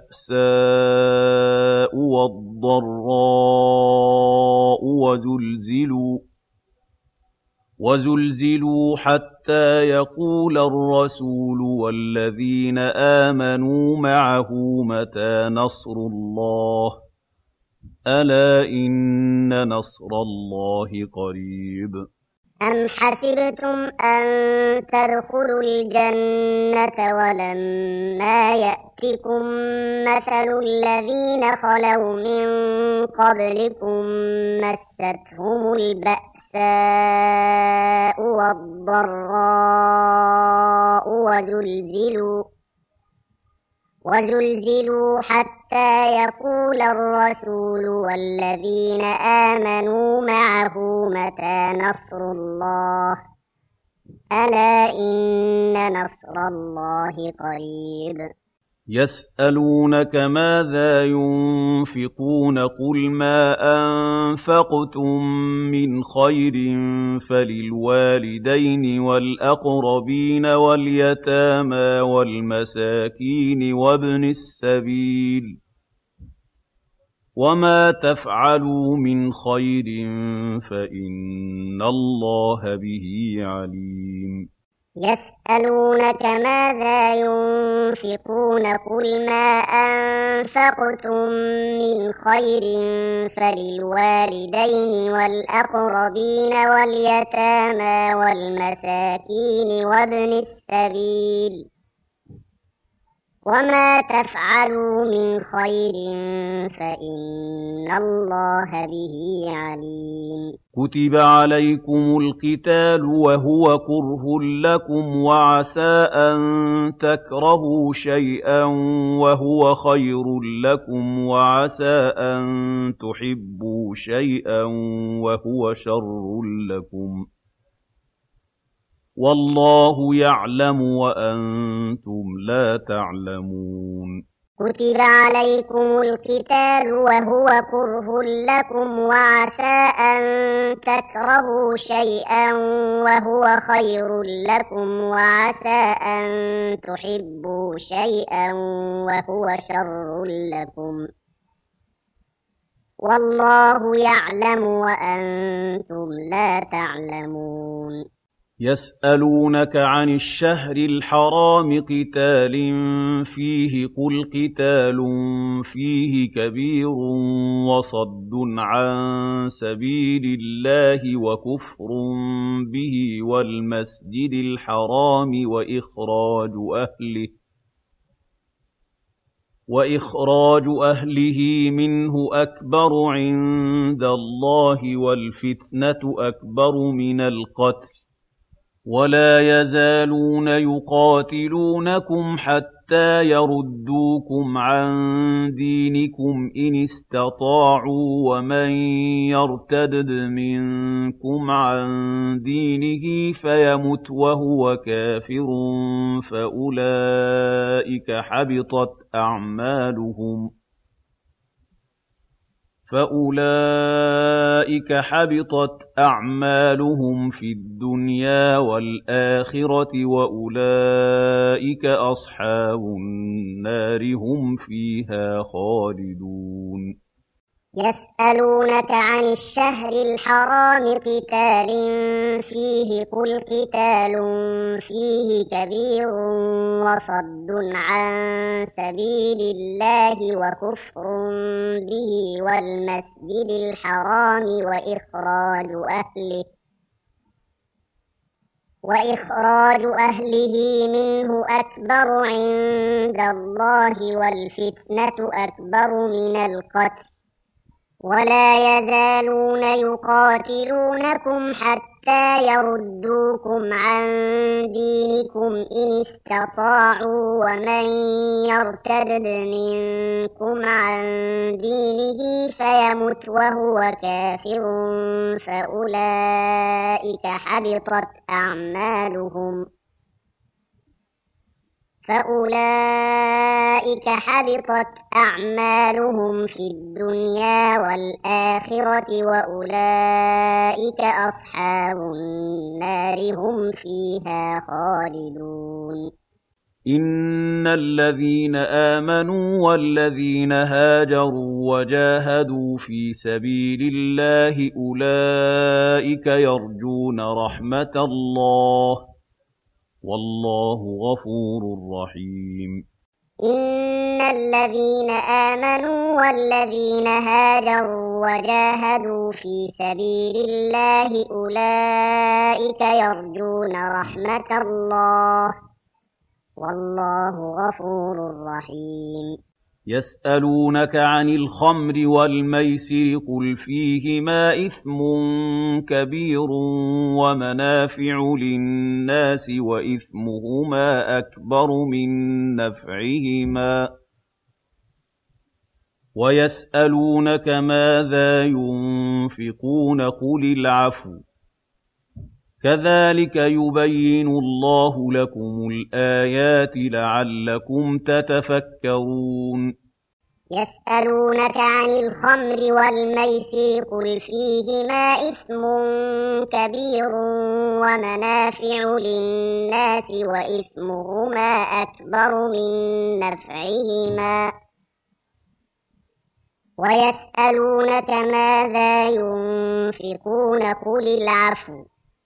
البأساء والضراء وَزُلْزِلُوا حَتَّىٰ يَقُولَ الرَّسُولُ وَالَّذِينَ آمَنُوا مَعَهُ مَتَىٰ نَصْرُ اللَّهِ ۗ أَلَا إِنَّ نَصْرَ اللَّهِ قَرِيبٌ أَمْ حَسِبْتُمْ أَن تَدْخُلُوا الْجَنَّةَ وَلَمَّا يَأْتِكُم مَّثَلُ الَّذِينَ خَلَوْا مِن قَبْلِكُم مَّسَّتْهُمُ الْبَأْسَاءُ وَالضَّرَّاءُ وَزُلْزِلُوا حَتَّىٰ يَقُولَ الرَّسُولُ وَالَّذِينَ آمَنُوا مَعَهُ مَتَىٰ نَصْرُ اللَّهِ ۗ أَلَا إِنَّ نَصْرَ اللَّهِ قَرِيبٌ يَسْأَلُونَكَ مَاذَا يُنفِقُونَ قُلْ مَا أَنفَقْتُم مِّنْ خَيْرٍ فَلِلْوَالِدَيْنِ وَالْأَقْرَبِينَ وَالْيَتَامَىٰ وَالْمَسَاكِينِ وَابْنِ السَّبِيلِ ۗ وَمَا تَفْعَلُوا مِنْ خَيْرٍ فَإِنَّ اللَّهَ بِهِ عَلِيمٌ يَسْأَلُونَكَ مَاذَا يُنفِقُونَ قُلْ مَا أَنفَقْتُم مِّنْ خَيْرٍ فَلِلْوَالِدَيْنِ وَالْأَقْرَبِينَ وَالْيَتَامَىٰ وَالْمَسَاكِينِ وَابْنِ السَّبِيلِ ۗ وَمَا تَفْعَلُوا مِنْ خَيْرٍ فَإِنَّ اللَّهَ بِهِ عَلِيمٌ كُتِبَ عَلَيْكُمُ الْقِتَالُ وَهُوَ كُرْهٌ لَّكُمْ وَعَسَىٰ أَن تَكْرَهُوا شَيْئًا وَهُوَ خَيْرٌ لَّكُمْ وَعَسَىٰ أَن تُحِبُّوا شَيْئًا وَهُوَ شَرٌّ لَّكُمْ ۗ وَاللَّهُ يَعْلَمُ وَأَنتُمْ لَا تَعْلَمُونَ كُتِبَ عَلَيْكُمُ الْقِتَالُ وَهُوَ كُرْهٌ لَّكُمْ وَعَسَىٰ أَن تَكْرَهُوا شَيْئًا وَهُوَ خَيْرٌ لَّكُمْ وَعَسَىٰ أَن تُحِبُّوا شَيْئًا وَهُوَ شَرٌّ لَّكُمْ ۗ وَاللَّهُ يَعْلَمُ وَأَنتُمْ لَا تعلمون يَسْأَلُونَكَ عَنِ الشَّهْرِ الْحَرَامِ قِتَالٍ فِيهِ قُلْ قِتَالٌ فِيهِ كَبِيرٌ وَصَدٌّ عَن سَبِيلِ اللَّهِ وَكُفْرٌ بِهِ وَالْمَسْجِدِ الْحَرَامِ وَإِخْرَاجُ أَهْلِهِ مِنْهُ أَكْبَرُ عِندَ اللَّهِ وَالْفِتْنَةُ أَكْبَرُ مِنَ الْقَتْلِ ۗ وَلَا يَزَالُونَ يُقَاتِلُونَكُمْ حَتَّىٰ يَرُدُّوكُمْ عَن دِينِكُمْ إِنِ اسْتَطَاعُوا ۖ وَمَن يَرْتَدِدْ مِنكُمْ عَن دِينِهِ فَيَمُتْ وَهُوَ كَافِرٌ فَأُولَٰئِكَ حَبِطَتْ أَعْمَالُهُمْ فِي الدُّنْيَا وَالْآخِرَةِ ۖ وَأُولَٰئِكَ أَصْحَابُ النَّارِ ۖ هُمْ فِيهَا خَالِدُونَ يَسْأَلُونَكَ عَنِ الشَّهْرِ الْحَرَامِ قِتَالٍ فِيهِ قُلْ قِتَالٌ فِيهِ كَبِيرٌ وَصَدٌّ عَن سَبِيلِ اللَّهِ وَكُفْرٌ بِهِ وَالْمَسْجِدِ الْحَرَامِ وَإِخْرَاجُ أَهْلِهِ مِنْهُ أَكْبَرُ عِندَ اللَّهِ وَالْفِتْنَةُ أَكْبَرُ مِنَ الْقَتْلِ ۗ وَلَا يَزَالُونَ يُقَاتِلُونَكُمْ حَتَّىٰ يَرُدُّوكُمْ عَن دِينِكُمْ إِنِ اسْتَطَاعُوا ۖ وَمَن يَرْتَدِدْ مِنكُمْ عَن دِينِهِ فَيَمُتْ وَهُوَ كَافِرٌ فَأُولَٰئِكَ حَبِطَتْ أَعْمَالُهُمْ فِي الدُّنْيَا وَالْآخِرَةِ ۖ وَأُولَٰئِكَ أَصْحَابُ النَّارِ ۖ هُمْ فِيهَا خَالِدُونَ إِنَّ الَّذِينَ آمَنُوا وَالَّذِينَ هَاجَرُوا وَجَاهَدُوا فِي سَبِيلِ اللَّهِ أُولَٰئِكَ يَرْجُونَ رَحْمَتَ اللَّهِ ۗ وَاللَّهُ غَفُورٌ رَّحِيمٌ إن الذين آمنوا والذين هاجروا وجاهدوا في سبيل الله أولئك يرجون رحمة الله والله غفور رحيم يسألونك عن الخمر والميسر قل فيهما إثم كبير ومنافع للناس وإثمهما أكبر من نفعهما ويسألونك ماذا ينفقون قل العفو كذلك يبين الله لكم الآيات لعلكم تتفكرون يسألونك عن الخمر والميسر قل فيهما إثم كبير ومنافع للناس وإثمهما أكبر من نفعهما ويسألونك ماذا ينفقون قل العفو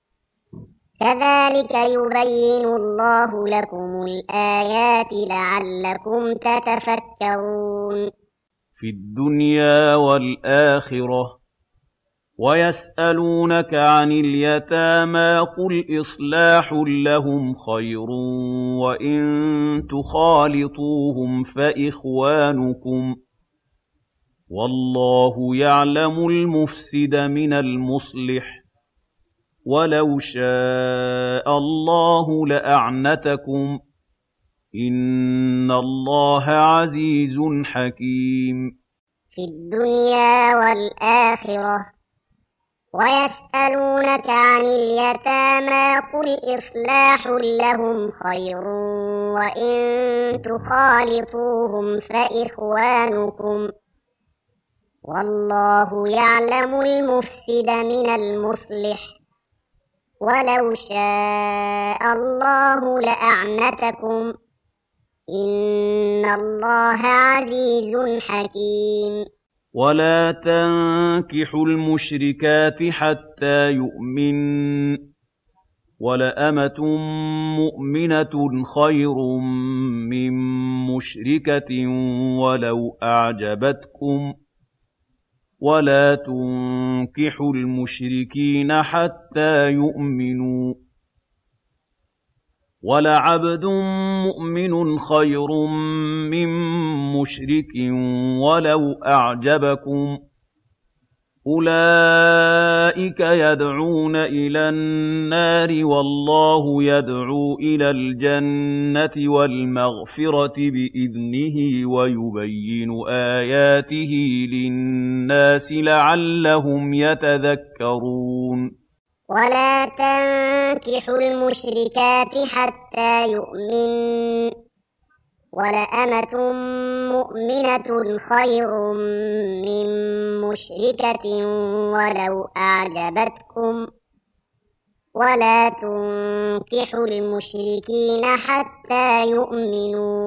كذلك يبين الله لكم الآيات لعلكم تتفكرون في الدنيا والآخرة ويسألونك عن اليتامى قل إصلاح لهم خير وإن تخالطوهم فإخوانكم والله يعلم المفسد من المصلح ولو شاء الله لأعنتكم إن الله عزيز حكيم في الدنيا والآخرة ويسألونك عن اليتامى قل إصلاح لهم خير وإن تخالطوهم فإخوانكم والله يعلم المفسد من المصلح ولو شاء الله لأعنتكم إن الله عزيز حكيم ولا تنكحوا المشركات حتى يؤمنن ولأمة مؤمنة خير من مشركة ولو أعجبتكم ولا تنكحوا المشركين حتى يؤمنوا ولعبد مؤمن خير من مشرك ولو أعجبكم أولئك يدعون إلى النار والله يدعو إلى الجنة والمغفرة بإذنه ويبين آياته للناس لعلهم يتذكرون ولا تنكحوا المشركات حتى يؤمنوا ولأمة مؤمنة خير من مشركة ولو أعجبتكم ولا تنكحوا المشركين حتى يؤمنوا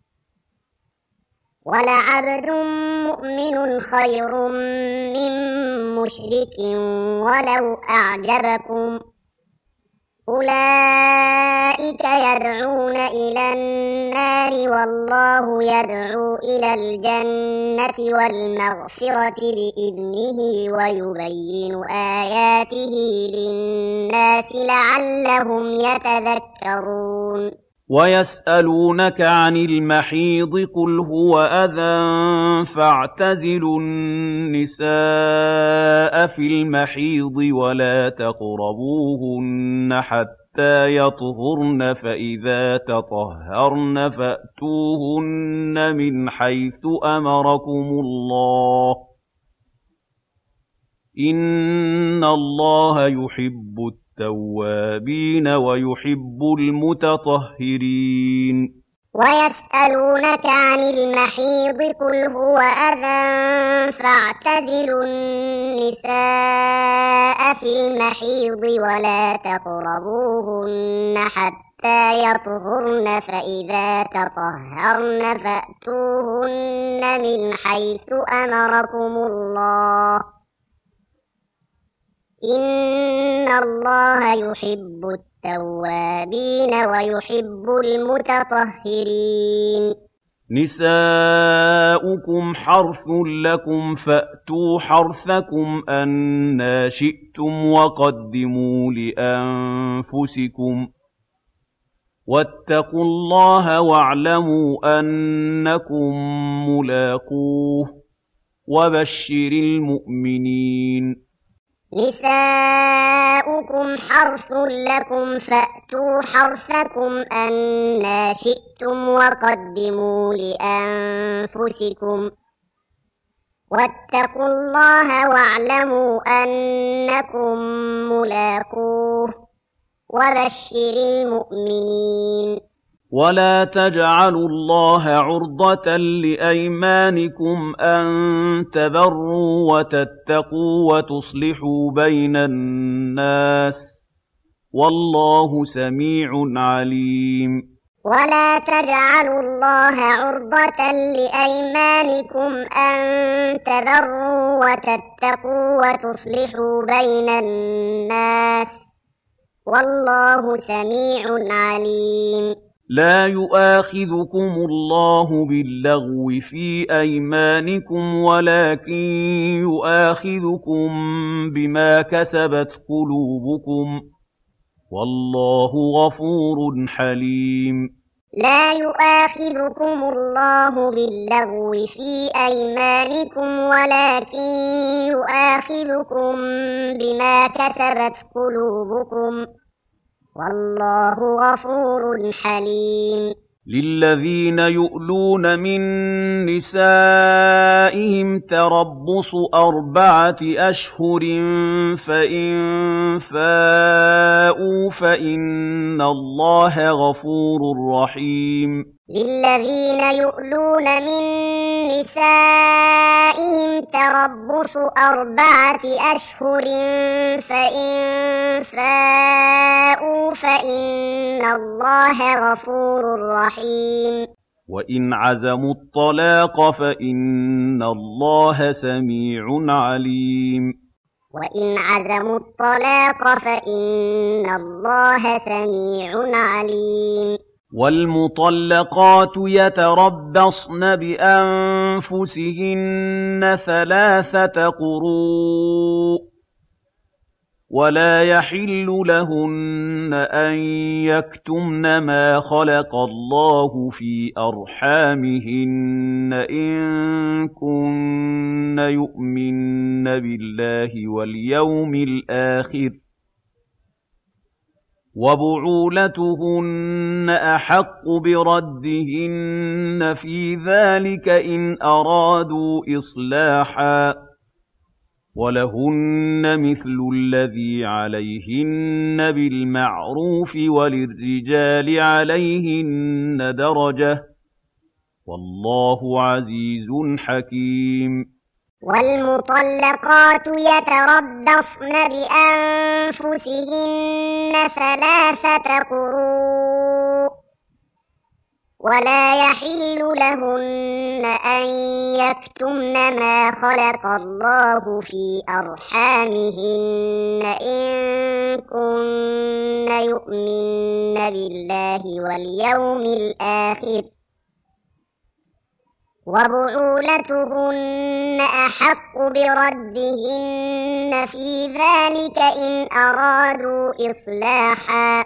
ولعبد مؤمن خير من مشرك ولو أعجبكم أولئك يدعون إلى النار والله يدعو إلى الجنة والمغفرة بإذنه ويبين آياته للناس لعلهم يتذكرون ويسألونك عن المحيض قل هو أذى فاعتزلوا النساء في المحيض ولا تقربوهن حتى يطهرن فإذا تطهرن فأتوهن من حيث أمركم الله إن الله يحب التوابين ويحب المتطهرين ويسألونك عن المحيض قل هو أذى فاعتزلوا النساء في المحيض ولا تقربوهن حتى حتى يطهرن فإذا تطهرن فأتوهن من حيث أمركم الله إن الله يحب التوابين ويحب المتطهرين نساؤكم حرث لكم فأتوا حرثكم أنى شئتم وقدموا لأنفسكم واتقوا الله واعلموا أنكم ملاقوه وبشر المؤمنين نساؤكم حرث لكم فأتوا حرثكم أنى شئتم وقدموا لأنفسكم واتقوا الله واعلموا أنكم ملاقوه وبشر المؤمنين ولا تجعلوا الله عرضة لأيمانكم أن تبروا وتتقوا وتصلحوا بين الناس والله سميع عليم ولا تجعلوا الله عرضة لأيمانكم أن تبروا وتتقوا وتصلحوا بين الناس والله سميع عليم لا يؤاخذكم الله باللغو في أيمانكم ولكن يؤاخذكم بما كسبت قلوبكم والله غفور حليم لا يؤاخذكم الله باللغو في أيمانكم ولكن يؤاخذكم بما كسبت قلوبكم والله غفور حليم للذين يؤلون من نسائهم تربص 4 أشهر فإن فاءوا فإن الله غفور رحيم للذين يؤلون من نسائهم تربص 4 أشهر فإن فاءوا فإن الله غفور رحيم وإن عزموا الطلاق فإن الله سميع عليم وإن عزموا الطلاق فإن الله سميع عليم والمطلقات يتربصن بأنفسهن 3 قروء ولا يحل لهن أن يكتمن ما خلق الله في أرحامهن إن كن يؤمن بالله واليوم الآخر وبعولتهن أحق بردهن في ذلك إن أرادوا إصلاحا ولهن مثل الذي عليهن بالمعروف وللرجال عليهن درجة والله عزيز حكيم والمطلقات يتربصن بأنفسهن 3 قروء ولا يحل لهن أن يكتمن ما خلق الله في أرحامهن إن كن يؤمن بالله واليوم الآخر وبعولتهن أحق بردهن في ذلك إن أرادوا إصلاحا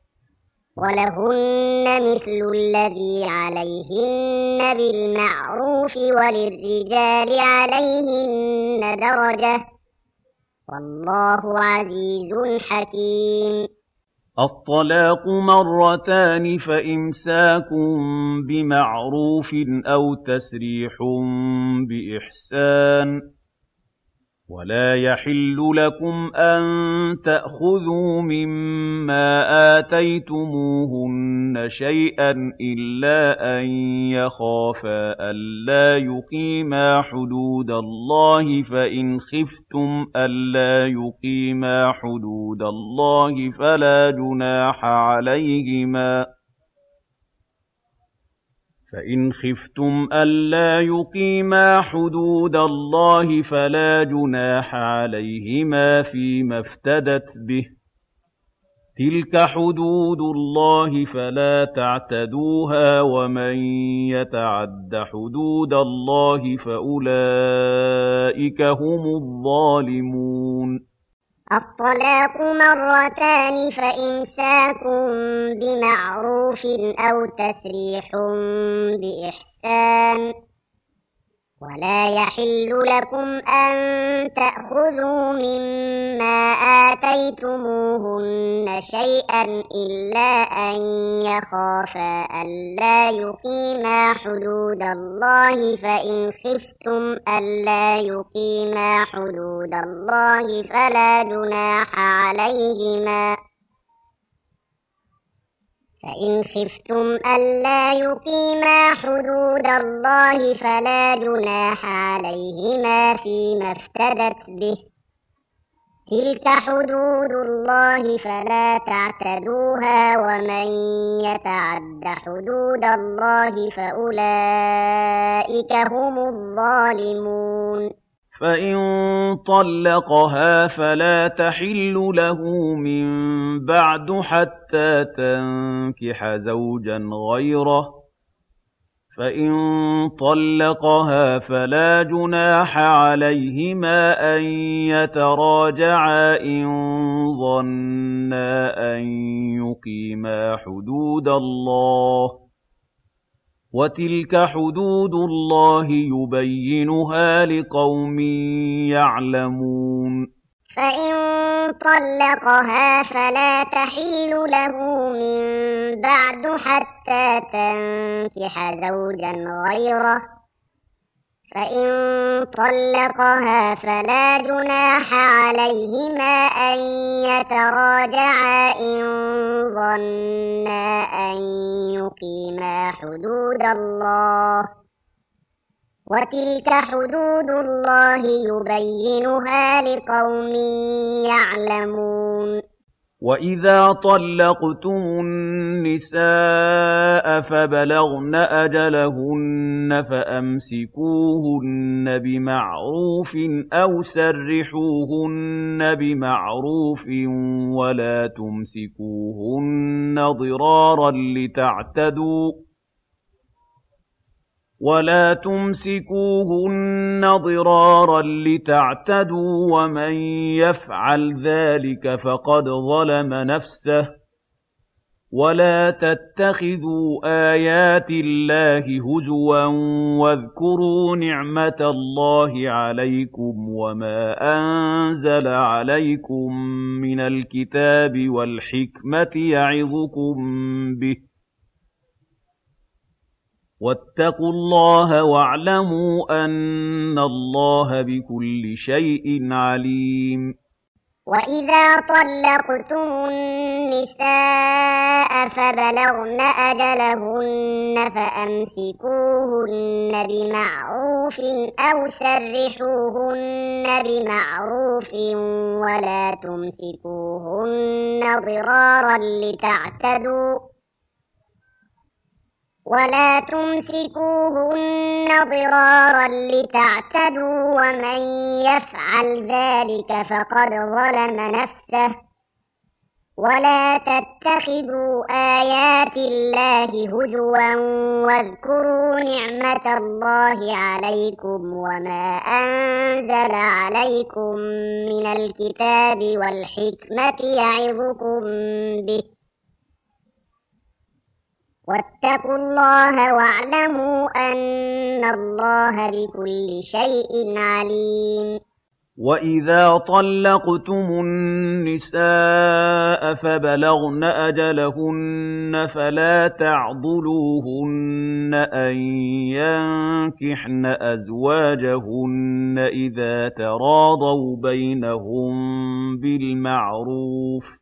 ولهن مثل الذي عليهن بالمعروف وللرجال عليهن درجة والله عزيز حكيم الطلاق 2 فإمساك بمعروف أو تسريح بإحسان ولا يحل لكم أن تأخذوا مما آتيتموهن شيئا إلا أن يخافا ألا يقيما حدود الله فإن خفتم ألا يقيما حدود الله فلا جناح عليهما فيما افتدت به تلك حدود الله فلا تعتدوها ومن يتعد حدود الله فأولئك هم الظالمون الطلاق مرتان فإمساك بمعروف أو تسريح بإحسان ولا يحل لكم أن تأخذوا مما آتيتموهن شيئا إلا أن يخافا ألا يقيما حدود الله فإن خفتم ألا يقيما حدود الله فلا جناح عليهما فيما افتدت به تلك حدود الله فلا تعتدوها ومن يتعد حدود الله فأولئك هم الظالمون فإن طلقها فلا تحل له من بعد حتى تنكح زوجا غيره فإن طلقها فلا جناح عليهما أن يتراجعا إن ظنا أن يقيما حدود الله وتلك حدود الله يبينها لقوم يعلمون فإن طلقها فلا تحل له من بعد حتى تنكح زوجا غيره فإن طلقها فلا جناح عليهما أن يتراجعا إن ظنا أن يقيما حدود الله وتلك حدود الله يبينها لقوم يعلمون وإذا طلقتم النساء فبلغن أجلهن فأمسكوهن بمعروف أو سرحوهن بمعروف ولا تمسكوهن ضرارا لتعتدوا ومن يفعل ذلك فقد ظلم نفسه ولا تتخذوا آيات الله هزوا واذكروا نعمة الله عليكم وما أنزل عليكم من الكتاب والحكمة يعظكم به واتقوا الله واعلموا أن الله بكل شيء عليم وإذا طلقتم النساء فبلغن أجلهن فأمسكوهن بمعروف أو سرحوهن بمعروف ولا تمسكوهن ضرارا لتعتدوا ومن يفعل ذلك فقد ظلم نفسه ولا تتخذوا آيات الله هزوا واذكروا نعمة الله عليكم وما أنزل عليكم من الكتاب والحكمة يعظكم به واتقوا الله واعلموا أن الله بكل شيء عليم وَإِذَا طَلَّقْتُمُ النِّسَاءَ فَبَلَغْنَ أَجَلَهُنَّ فَلَا تَعْضُلُوهُنَّ أَن يَنكِحْنَ أَزْوَاجَهُنَّ إِذَا تَرَاضَوْا بَيْنَهُم بِالْمَعْرُوفِ ۗ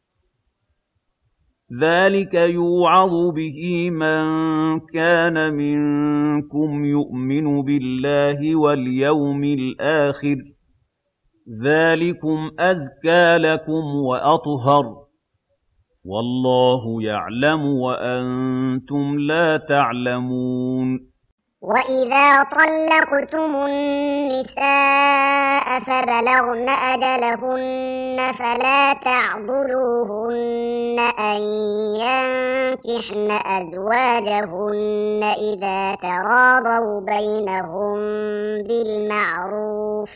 ذَلِكَ يُوعَظُ بِهِ مَن كَانَ مِنكُمْ يُؤْمِنُ بِاللَّهِ وَالْيَوْمِ الْآخِرِ ۗ ذَلِكُمْ أَزْكَىٰ لَكُمْ وَأَطْهَرُ ۗ وَاللَّهُ يَعْلَمُ وَأَنتُمْ لَا تَعْلَمُونَ وَإِذَا طَلَّقْتُمُ النِّسَاءَ فَبَلَغْنَ أَجَلَهُنَّ فَلَا تَعْضُلُوهُنَّ أَن يَنكِحْنَ أَزْوَاجَهُنَّ إِذَا تَرَاضَوْا بَيْنَهُم بِالْمَعْرُوفِ ۗ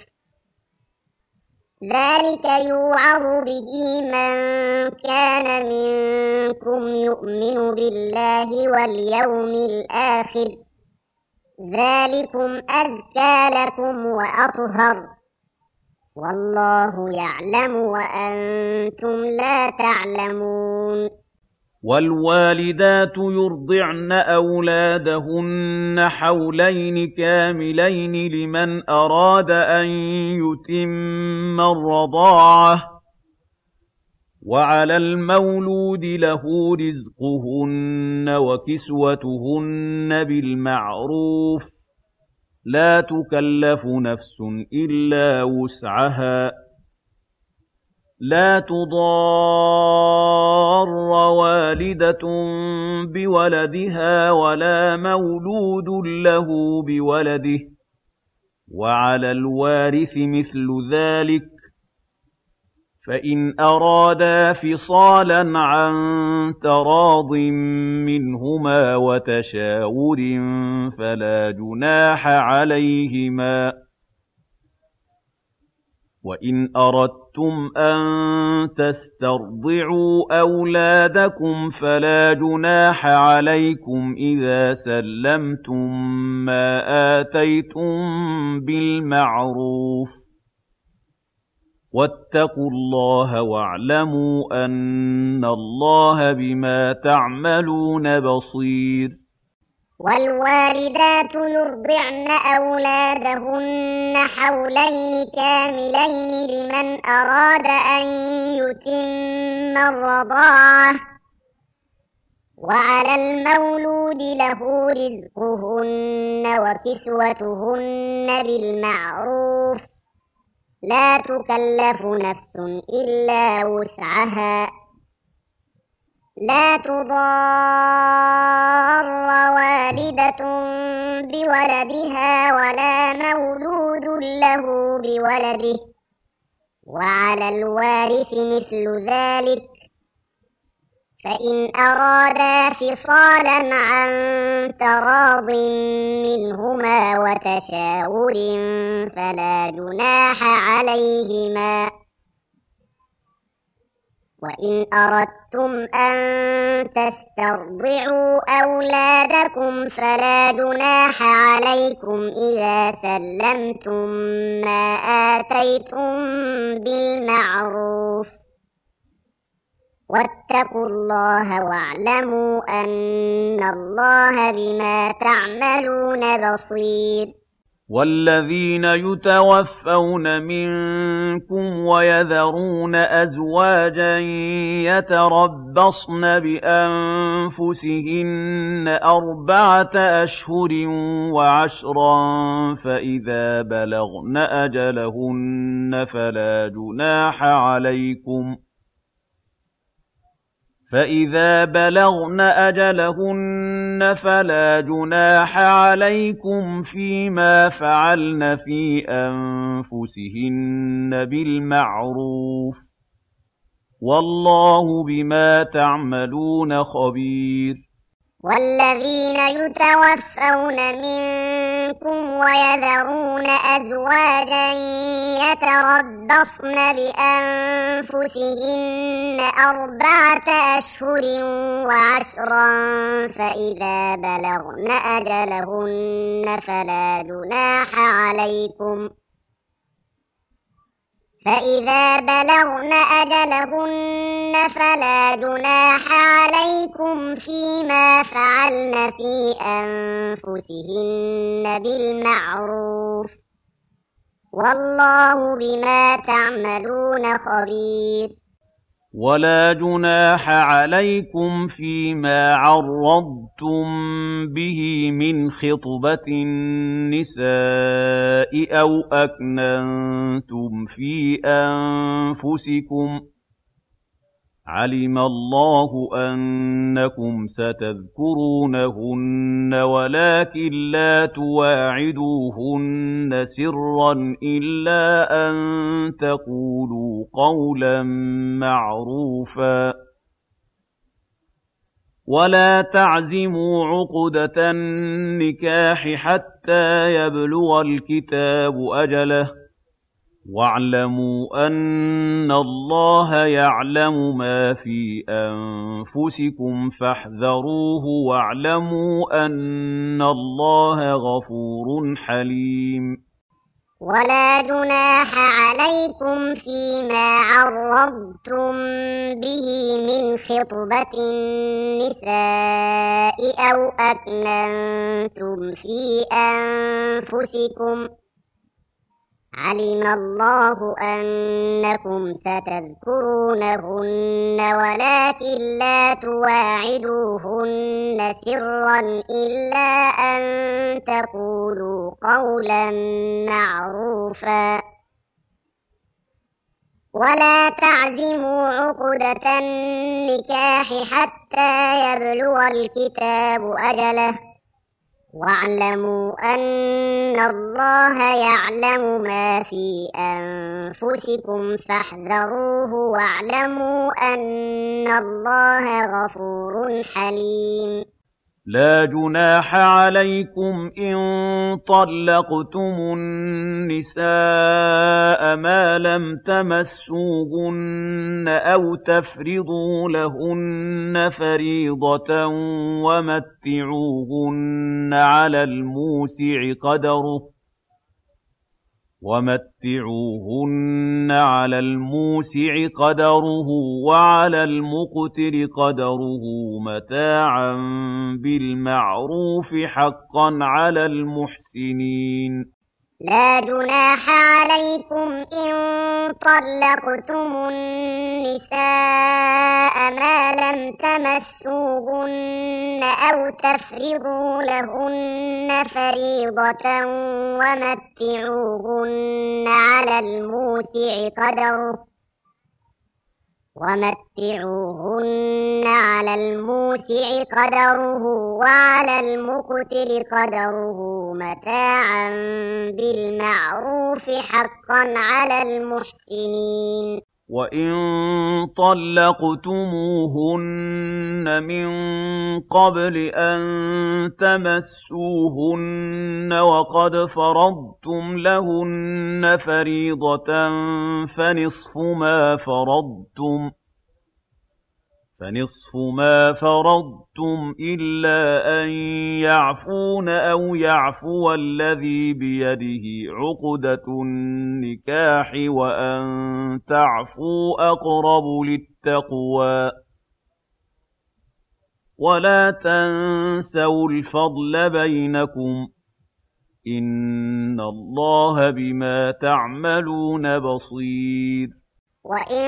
ذَلِكَ يُوعَظُ بِهِ مَن كَانَ مِنكُمْ يُؤْمِنُ بِاللَّهِ وَالْيَوْمِ الْآخِرِ ۗ ذَلِكُمْ أَزْكَىٰ لَكُمْ وَأَطْهَرُ ۗ وَاللَّهُ يَعْلَمُ وَأَنتُمْ لَا تَعْلَمُونَ وَالْوَالِدَاتُ يُرْضِعْنَ أَوْلَادَهُنَّ حَوْلَيْنِ كَامِلَيْنِ لِمَنْ أَرَادَ أَن يُتِمَّ الرَّضَاعَةَ ۚ وَعَلَى الْمَوْلُودِ لَهُ رِزْقُهُنَّ وَكِسْوَتُهُنَّ بِالْمَعْرُوفِ ۚ لَا تُكَلَّفُ نَفْسٌ إِلَّا وُسْعَهَا ۚ لَا تُضَارَّ وَالِدَةٌ بِوَلَدِهَا وَلَا مَوْلُودٌ لَّهُ بِوَلَدِهِ ۚ وَعَلَى الْوَارِثِ مِثْلُ ذَٰلِكَ ۗ فَإِنْ أَرَادَا فِصَالًا عَن تَرَاضٍ مِّنْهُمَا وَتَشَاوُرٍ فَلَا جُنَاحَ عَلَيْهِمَا ۗ وَإِنْ أَرَدتُّمْ أَن تَسْتَرْضِعُوا أَوْلَادَكُمْ فَلَا جُنَاحَ عَلَيْكُمْ إِذَا سَلَّمْتُم مَّا آتَيْتُم بِالْمَعْرُوفِ ۗ وَاتَّقُوا اللَّهَ وَاعْلَمُوا أَنَّ اللَّهَ بِمَا تَعْمَلُونَ بَصِيرٌ وَالْوَالِدَاتُ يُرْضِعْنَ أَوْلَادَهُنَّ حَوْلَيْنِ كَامِلَيْنِ لِمَنْ أَرَادَ أَن يُتِمَّ الرَّضَاعَةَ ۚ وَعَلَى الْمَوْلُودِ لَهُ رِزْقُهُنَّ وَكِسْوَتُهُنَّ بِالْمَعْرُوفِ ۚ لَا تُكَلَّفُ نَفْسٌ إِلَّا وُسْعَهَا ۚ لَا تُضَارَّ وَالِدَةٌ بِوَلَدِهَا وَلَا مَوْلُودٌ لَّهُ بِوَلَدِهِ ۚ وَعَلَى الْوَارِثِ مِثْلُ ذَٰلِكَ ۗ فَإِنْ أَرَادَا فِصَالًا عَن تَرَاضٍ مِّنْهُمَا وَتَشَاوُرٍ فَلَا جُنَاحَ عَلَيْهِمَا ۗ وَإِنْ أَرَدتُّمْ أَن تَسْتَرْضِعُوا أَوْلَادَكُمْ فَلَا جُنَاحَ عَلَيْكُمْ إِذَا سَلَّمْتُم مَّا آتَيْتُم بِالْمَعْرُوفِ ۗ وَاتَّقُوا اللَّهَ وَاعْلَمُوا أَنَّ اللَّهَ بِمَا تَعْمَلُونَ بَصِيرٌ وَالَّذِينَ يُتَوَفَّوْنَ مِنكُمْ وَيَذَرُونَ أَزْوَاجًا يَتَرَبَّصْنَ بِأَنفُسِهِنَّ 4 أَشْهُرٍ وَعَشْرًا ۖ فَإِذَا بَلَغْنَ أَجَلَهُنَّ فَلَا جُنَاحَ عَلَيْكُمْ فِيمَا فَعَلْنَ فِي أَنفُسِهِنَّ بِالْمَعْرُوفِ ۗ وَاللَّهُ بِمَا تَعْمَلُونَ خَبِيرٌ وَالَّذِينَ يُتَوَفَّوْنَ مِنكُمْ وَيَذَرُونَ أَزْوَاجًا يَتَرَبَّصْنَ بِأَنفُسِهِنَّ 4 أَشْهُرٍ وَعَشْرًا ۖ فَإِذَا بَلَغْنَ أَجَلَهُنَّ فَلَا فإذا بلغن أجلهن فلا جناح عليكم فيما فعلن في أنفسهن بالمعروف والله بما تعملون خبير ولا جناح عليكم فيما عرضتم به من خطبة النساء أو أكننتم في أنفسكم علم الله أنكم ستذكرونهن ولكن لا تواعدوهن سرا إلا أن تقولوا قولا معروفا ولا تعزموا عقدة النكاح حتى يبلغ الكتاب أجله واعلموا أن الله يعلم ما في أنفسكم فاحذروه واعلموا أن الله غفور حليم ولا جناح عليكم فيما عرضتم به من خطبة النساء أو أكننتم في أنفسكم علم الله أنكم ستذكرونهن ولكن لا تواعدوهن سرا إلا أن تقولوا قولا معروفا ولا تعزموا عقدة النكاح حتى يبلغ الكتاب أجله واعلموا أن الله يعلم ما في أنفسكم فاحذروه واعلموا أن الله غفور حليم لا جناح عليكم إن طلقتم النساء ما لم تمسوهن أو تفرضوا لهن فريضة ومتعوهن على الموسع قدره وعلى المقتر قدره متاعا بالمعروف حقا على المحسنين لا جناح عليكم إن طلقتم النساء ما لم تمسوهن أو تفرضوا لهن فريضة ومتعوهن على الموسع قدره وعلى المقتر قدره متاعا بالمعروف حقا على المحسنين وإن طلقتموهن من قبل أن تمسوهن وقد فرضتم لهن فريضة فنصف ما فرضتم إلا أن يعفون أو يعفو الذي بيده عقدة النكاح وأن تعفوا أقرب للتقوى ولا تنسوا الفضل بينكم إن الله بما تعملون بصير وإن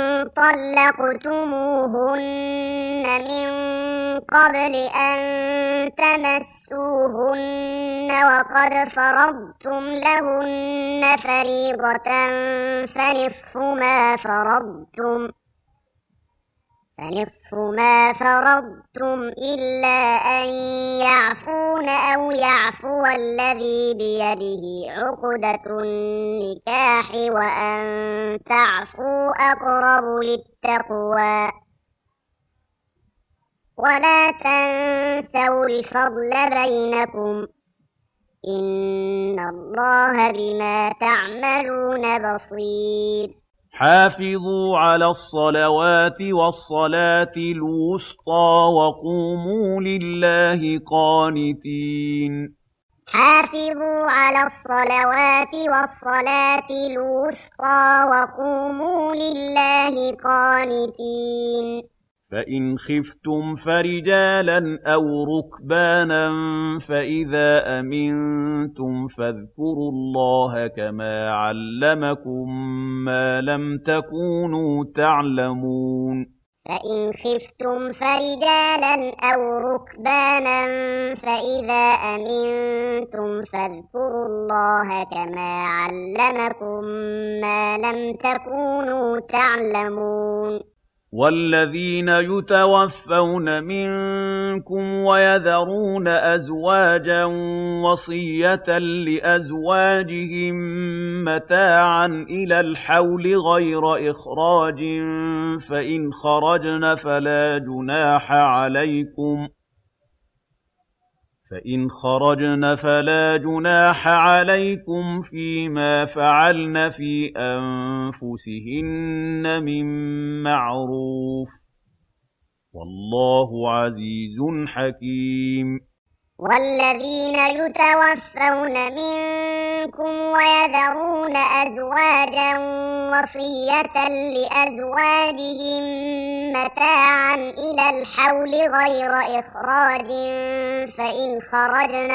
طلقتموهن من قبل أن تمسوهن وقد فرضتم لهن فريضة فنصف ما فرضتم إلا أن يعفون أو يعفو الذي بيده عقدة النكاح وأن تعفوا أقرب للتقوى ولا تنسوا الفضل بينكم إن الله بما تعملون بصير حافظوا على الصلوات والصلاة الوسطى وقوموا لله قانتين حافظوا على الصلوات والصلاة الوسطى وقوموا لله قانتين. فإن خفتم فرجالا أو ركبانا فإذا أمنتم فاذكروا الله كما علمكم ما لم تكونوا تعلمون. فإن خفتم فرجالا أو ركبانا فإذا أمنتم فاذكروا الله كما علمكم ما لم تكونوا تعلمون. والذين يتوفون منكم ويذرون أزواجا وصية لأزواجهم متاعا إلى الحول غير إخراج فإن خرجن فلا جناح عليكم فيما فعلن في أنفسهن من معروف والله عزيز حكيم. والذين يتوفون منكم ويذرون أزواجا وصية لأزواجهم متاعا إلى الحول غير إخراج فإن خرجن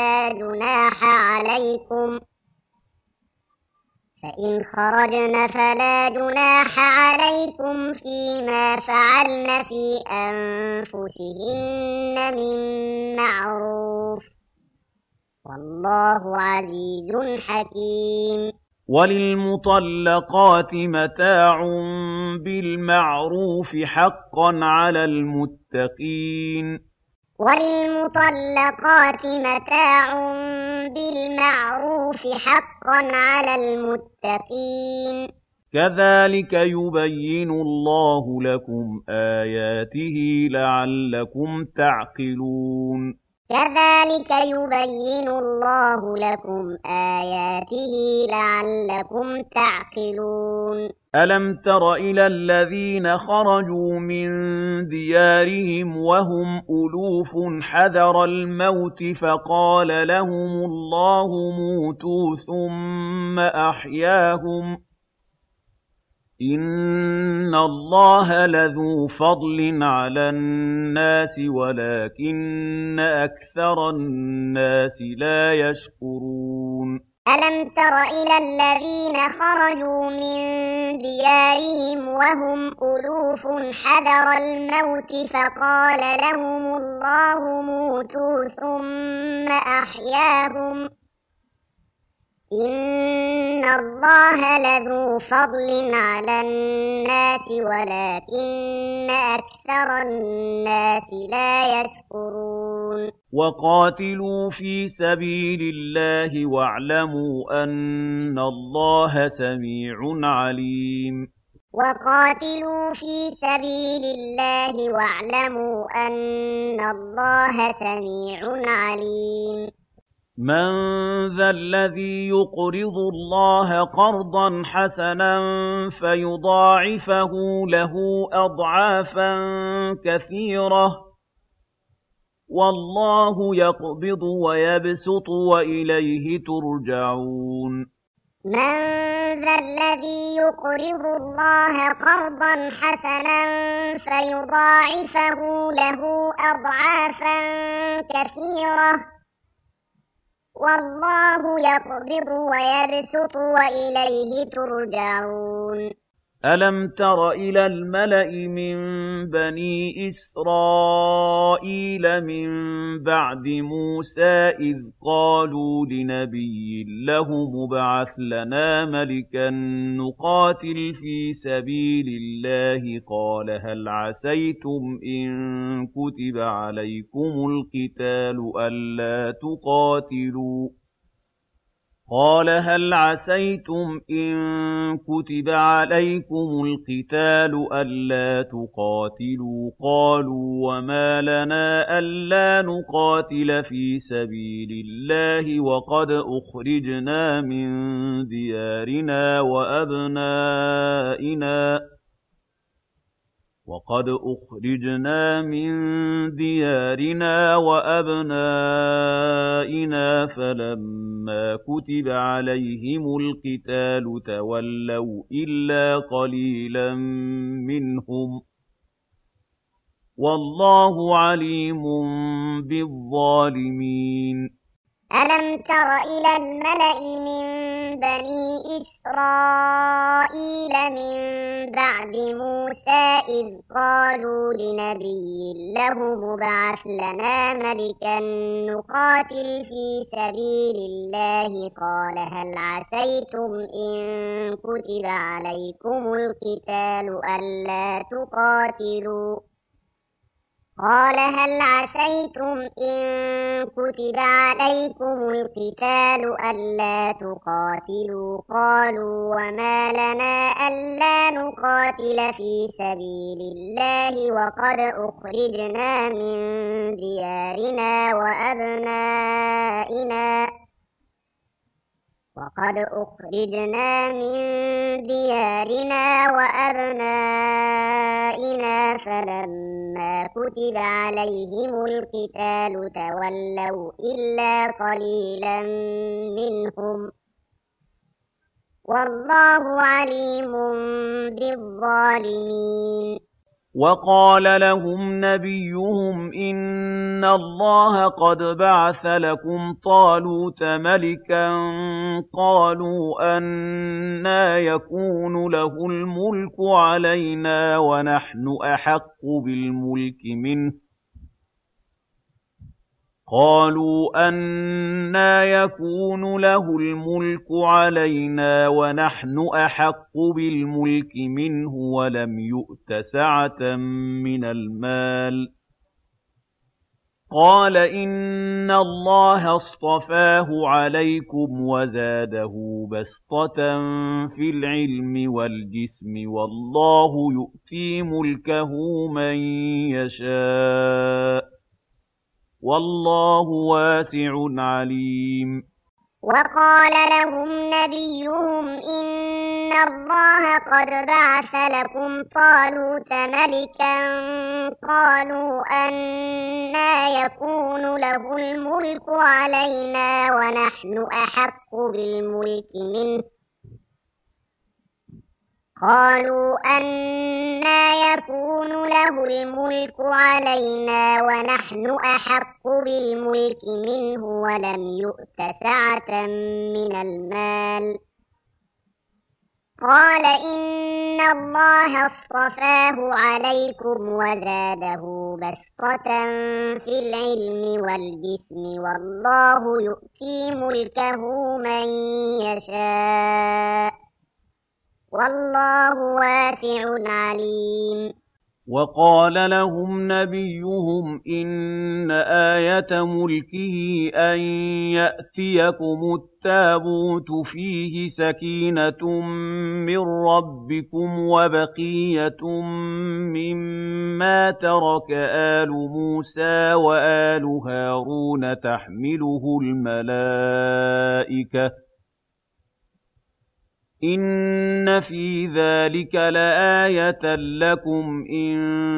فلا جناح عليكم فيما فعلن في أنفسهن من معروف والله عزيز حكيم. وللمطلقات متاع بالمعروف حقا على المتقين. وللمطلقات متاع بالمعروف حقا على المتقين. كذلك يبين الله لكم آياته لعلكم تعقلون. كذلك يبين الله لكم آياته لعلكم تعقلون. ألم تر إلى الذين خرجوا من ديارهم وهم ألوف حذر الموت فقال لهم الله موتوا ثم أحياهم إن الله لذو فضل على الناس ولكن أكثر الناس لا يشكرون. ألم تر إلى الذين خرجوا من ديارهم وهم ألوف حذر الموت فقال لهم الله موتوا ثم أحياهم إن الله لذو فضل على الناس ولكن أكثر الناس لا يشكرون. وقاتلوا في سبيل الله واعلموا أن الله سميع عليم. وقاتلوا في سبيل الله واعلموا أن الله سميع عليم. من ذا الذي يقرض الله قرضا حسنا فيضاعفه له أضعافا كثيرة والله يقبض ويبسط وإليه ترجعون. من ذا الذي يقرض الله قرضا حسنا فيضاعفه له أضعافا كثيرة والله يقبض ويبسط وإليه ترجعون. ألم تر إلى الملأ من بني إسرائيل من بعد موسى إذ قالوا لنبي له مبعث لنا ملكا نقاتل في سبيل الله قال هل عسيتم إن كتب عليكم القتال ألا تقاتلوا قالوا وما لنا ألا نقاتل في سبيل الله وقد أخرجنا من وَقَدْ أُخْرِجْنَا مِن دِيَارِنَا وَأَبْنَائِنَا فَلَمَّا كُتِبَ عَلَيْهِمُ الْقِتَالُ تَوَلَّوْا إِلَّا قَلِيلًا مِّنْهُمْ ۗ وَاللَّهُ عَلِيمٌ بِالظَّالِمِينَ أَلَمْ تَرَ إِلَى الْمَلَإِ مِن بَنِي إِسْرَائِيلَ مِن بَعْدِ مُوسَىٰ إِذْ قَالُوا لِنَبِيٍّ لَّهُمُ ابْعَثْ لَنَا مَلِكًا نُّقَاتِلْ فِي سَبِيلِ اللَّهِ قَالَ هَلْ عَسَيْتُمْ إِن كُتِبَ عَلَيْكُمُ الْقِتَالُ أَلَّا تُقَاتِلُوا قَالُوا وَمَا لَنَا أَلَّا نُقَاتِلَ فِي سَبِيلِ اللَّهِ وَقَدْ أُخْرِجْنَا مِن دِيَارِنَا وَأَبْنَائِنَا فَلَمَّا كُتِبَ عَلَيْهِمُ الْقِتَالُ تَوَلَّوْا إِلَّا قَلِيلًا مِّنْهُمْ ۗ وَاللَّهُ عَلِيمٌ بِالظَّالِمِينَ وَقَالَ لَهُمْ نَبِيُّهُمْ إِنَّ اللَّهَ قَدْ بَعَثَ لَكُمْ طَالُوتَ مَلِكًا ۖ قَالُوا أَنَّىٰ يَكُونُ لَهُ الْمُلْكُ عَلَيْنَا وَنَحْنُ أَحَقُّ بِالْمُلْكِ مِنْهُ وَلَمْ يُؤْتَ سَعَةً مِّنَ الْمَالِ ۚ قَالَ إِنَّ اللَّهَ اصْطَفَاهُ عَلَيْكُمْ وَزَادَهُ بَسْطَةً فِي الْعِلْمِ وَالْجِسْمِ ۖ وَاللَّهُ يُؤْتِي مُلْكَهُ مَن يَشَاءُ ۚ وَاللَّهُ وَاسِعٌ عَلِيمٌ وَقَالَ لَهُمْ نَبِيُّهُمْ إِنَّ اللَّهَ قَدْ بَعَثَ لَكُمْ طَالُوتَ مَلِكًا ۖ قَالُوا أَنَّىٰ يَكُونُ لَهُ الْمُلْكُ عَلَيْنَا وَنَحْنُ أَحَقُّ بِالْمُلْكِ مِنْهُ وَلَمْ يُؤْتَ سَعَةً مِّنَ الْمَالِ ۚ قَالَ إِنَّ اللَّهَ اصْطَفَاهُ عَلَيْكُمْ وَزَادَهُ بَسْطَةً فِي الْعِلْمِ وَالْجِسْمِ ۖ وَاللَّهُ يُؤْتِي مُلْكَهُ مَن يَشَاءُ ۚ وَاللَّهُ وَاسِعٌ عَلِيمٌ وَقَالَ لَهُمْ نَبِيُّهُمْ إِنَّ آيَةَ مُلْكِهِ أَن يَأْتِيَكُمُ التَّابُوتُ فِيهِ سَكِينَةٌ مِّن رَّبِّكُمْ وَبَقِيَّةٌ مِّمَّا تَرَكَ آلُ مُوسَىٰ وَآلُ هَارُونَ تَحْمِلُهُ الْمَلَائِكَةُ ۚ إِنَّ فِي ذَٰلِكَ لَآيَةً لَّكُمْ إِن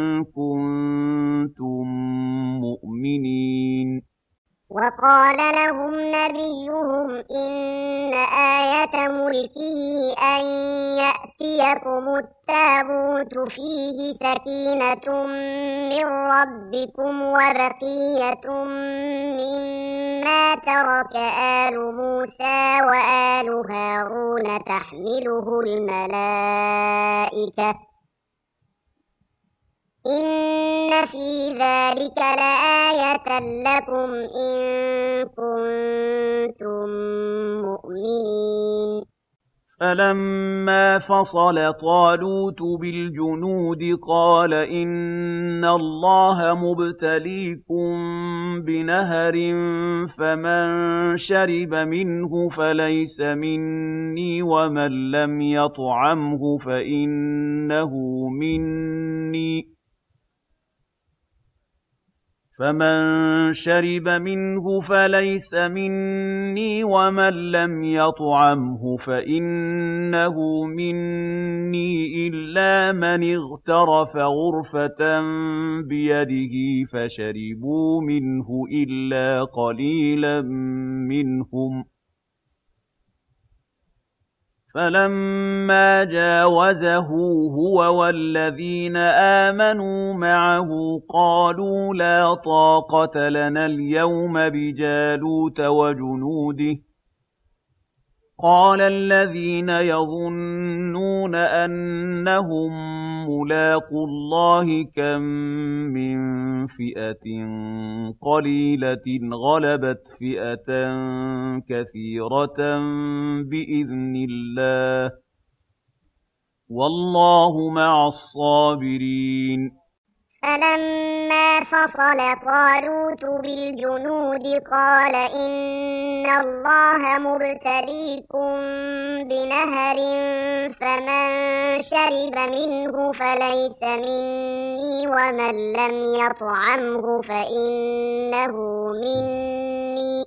كُنتُم مُّؤْمِنِينَ وَقَالَ لَهُمْ نَبِيُّهُمْ إِنَّ آيَةَ مُلْكِهِ أَن يَأْتِيَكُمُ التَّابُوتُ فِيهِ سَكِينَةٌ مِّن رَّبِّكُمْ وَبَقِيَّةٌ مِّمَّا تَرَكَ آلُ مُوسَىٰ وَآلُ هَارُونَ تَحْمِلُهُ الْمَلَائِكَةُ ۚ إِنَّ فِي ذَٰلِكَ لَآيَةً لَّكُمْ إِن كُنتُم مُّؤْمِنِينَ فَلَمَّا فَصَلَ طَالُوتُ بِالْجُنُودِ قَالَ إِنَّ اللَّهَ مُبْتَلِيكُم بِنَهَرٍ فَمَن شَرِبَ مِنْهُ فَلَيْسَ مِنِّي وَمَن لَّمْ يَطْعَمْهُ فَإِنَّهُ مِنِّي فمن شرب منه فليس مني ومن لم يطعمه فإنه مني إلا من اغترف غرفة بيده فشربوا منه إلا قليلا منهم فلما جاوزه هو والذين آمنوا معه قالوا لا طاقة لنا اليوم بجالوت وجنوده قال الذين يظنون أنهم ملاقو الله كم من فئة قليلة غلبت فئة كثيرة بإذن الله والله مع الصابرين فلما فصل طالوت بالجنود قال إن الله مبتليكم بنهر فمن شرب منه فليس مني ومن لم يطعمه فإنه مني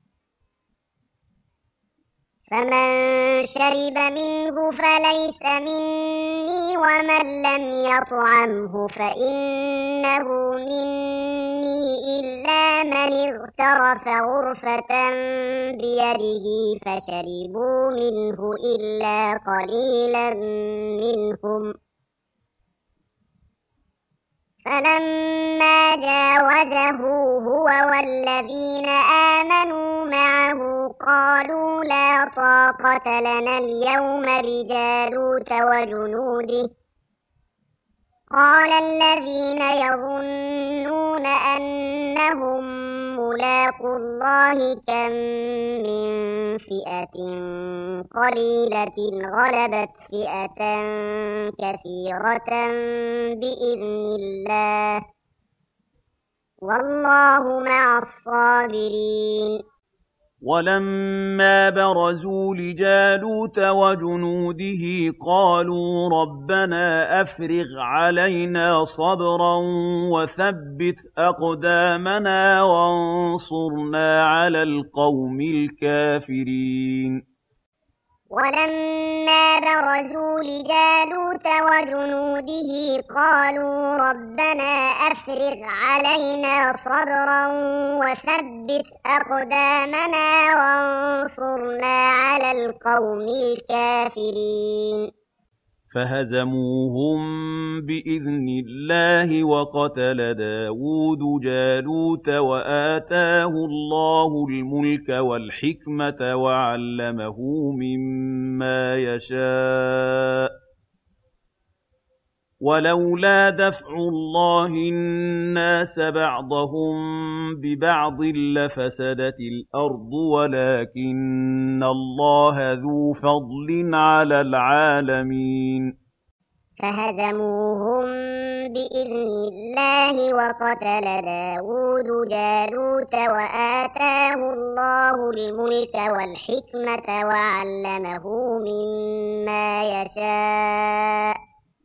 فمن شرب منه فليس مني ومن لم يطعمه فإنه مني إلا من اغترف غرفة بيده فشربوا منه إلا قليلا منهم فلما جاوزه هو والذين آمنوا معه قالوا لا طاقة لنا اليوم بجالوت وجنوده قال الذين يظنون أنهم ملاقو الله كم من فئة قليلة غلبت فئة كثيرة بإذن الله والله مع الصابرين ولما برزوا لجالوت وجنوده قالوا ربنا أفرغ علينا صبرا وثبت أقدامنا وانصرنا على القوم الكافرين ولما برزوا لجالوت وجنوده قالوا ربنا أفرغ علينا صبرا وثبت أقدامنا وانصرنا على القوم الكافرين فهزموهم بإذن الله وقتل داود جالوت وآتاه الله الملك والحكمة وعلمه مما يشاء ولولا دفع الله الناس بعضهم ببعض لفسدت الأرض ولكن الله ذو فضل على العالمين فهزموهم بإذن الله وقتل داود جالوت وآتاه الله الملك والحكمة وعلمه مما يشاء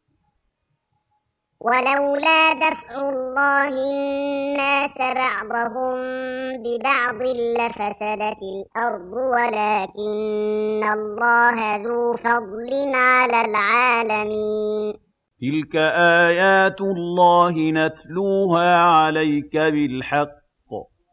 ولولا دفع الله الناس بعضهم ببعض لفسدت الأرض ولكن الله ذو فضل على العالمين تلك آيات الله نتلوها عليك بالحق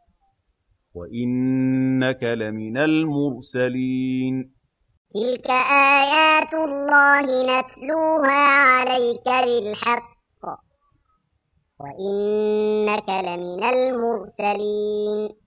وإنك لمن المرسلين تلك آيات الله نتلوها عليك بالحق وإنك لمن المرسلين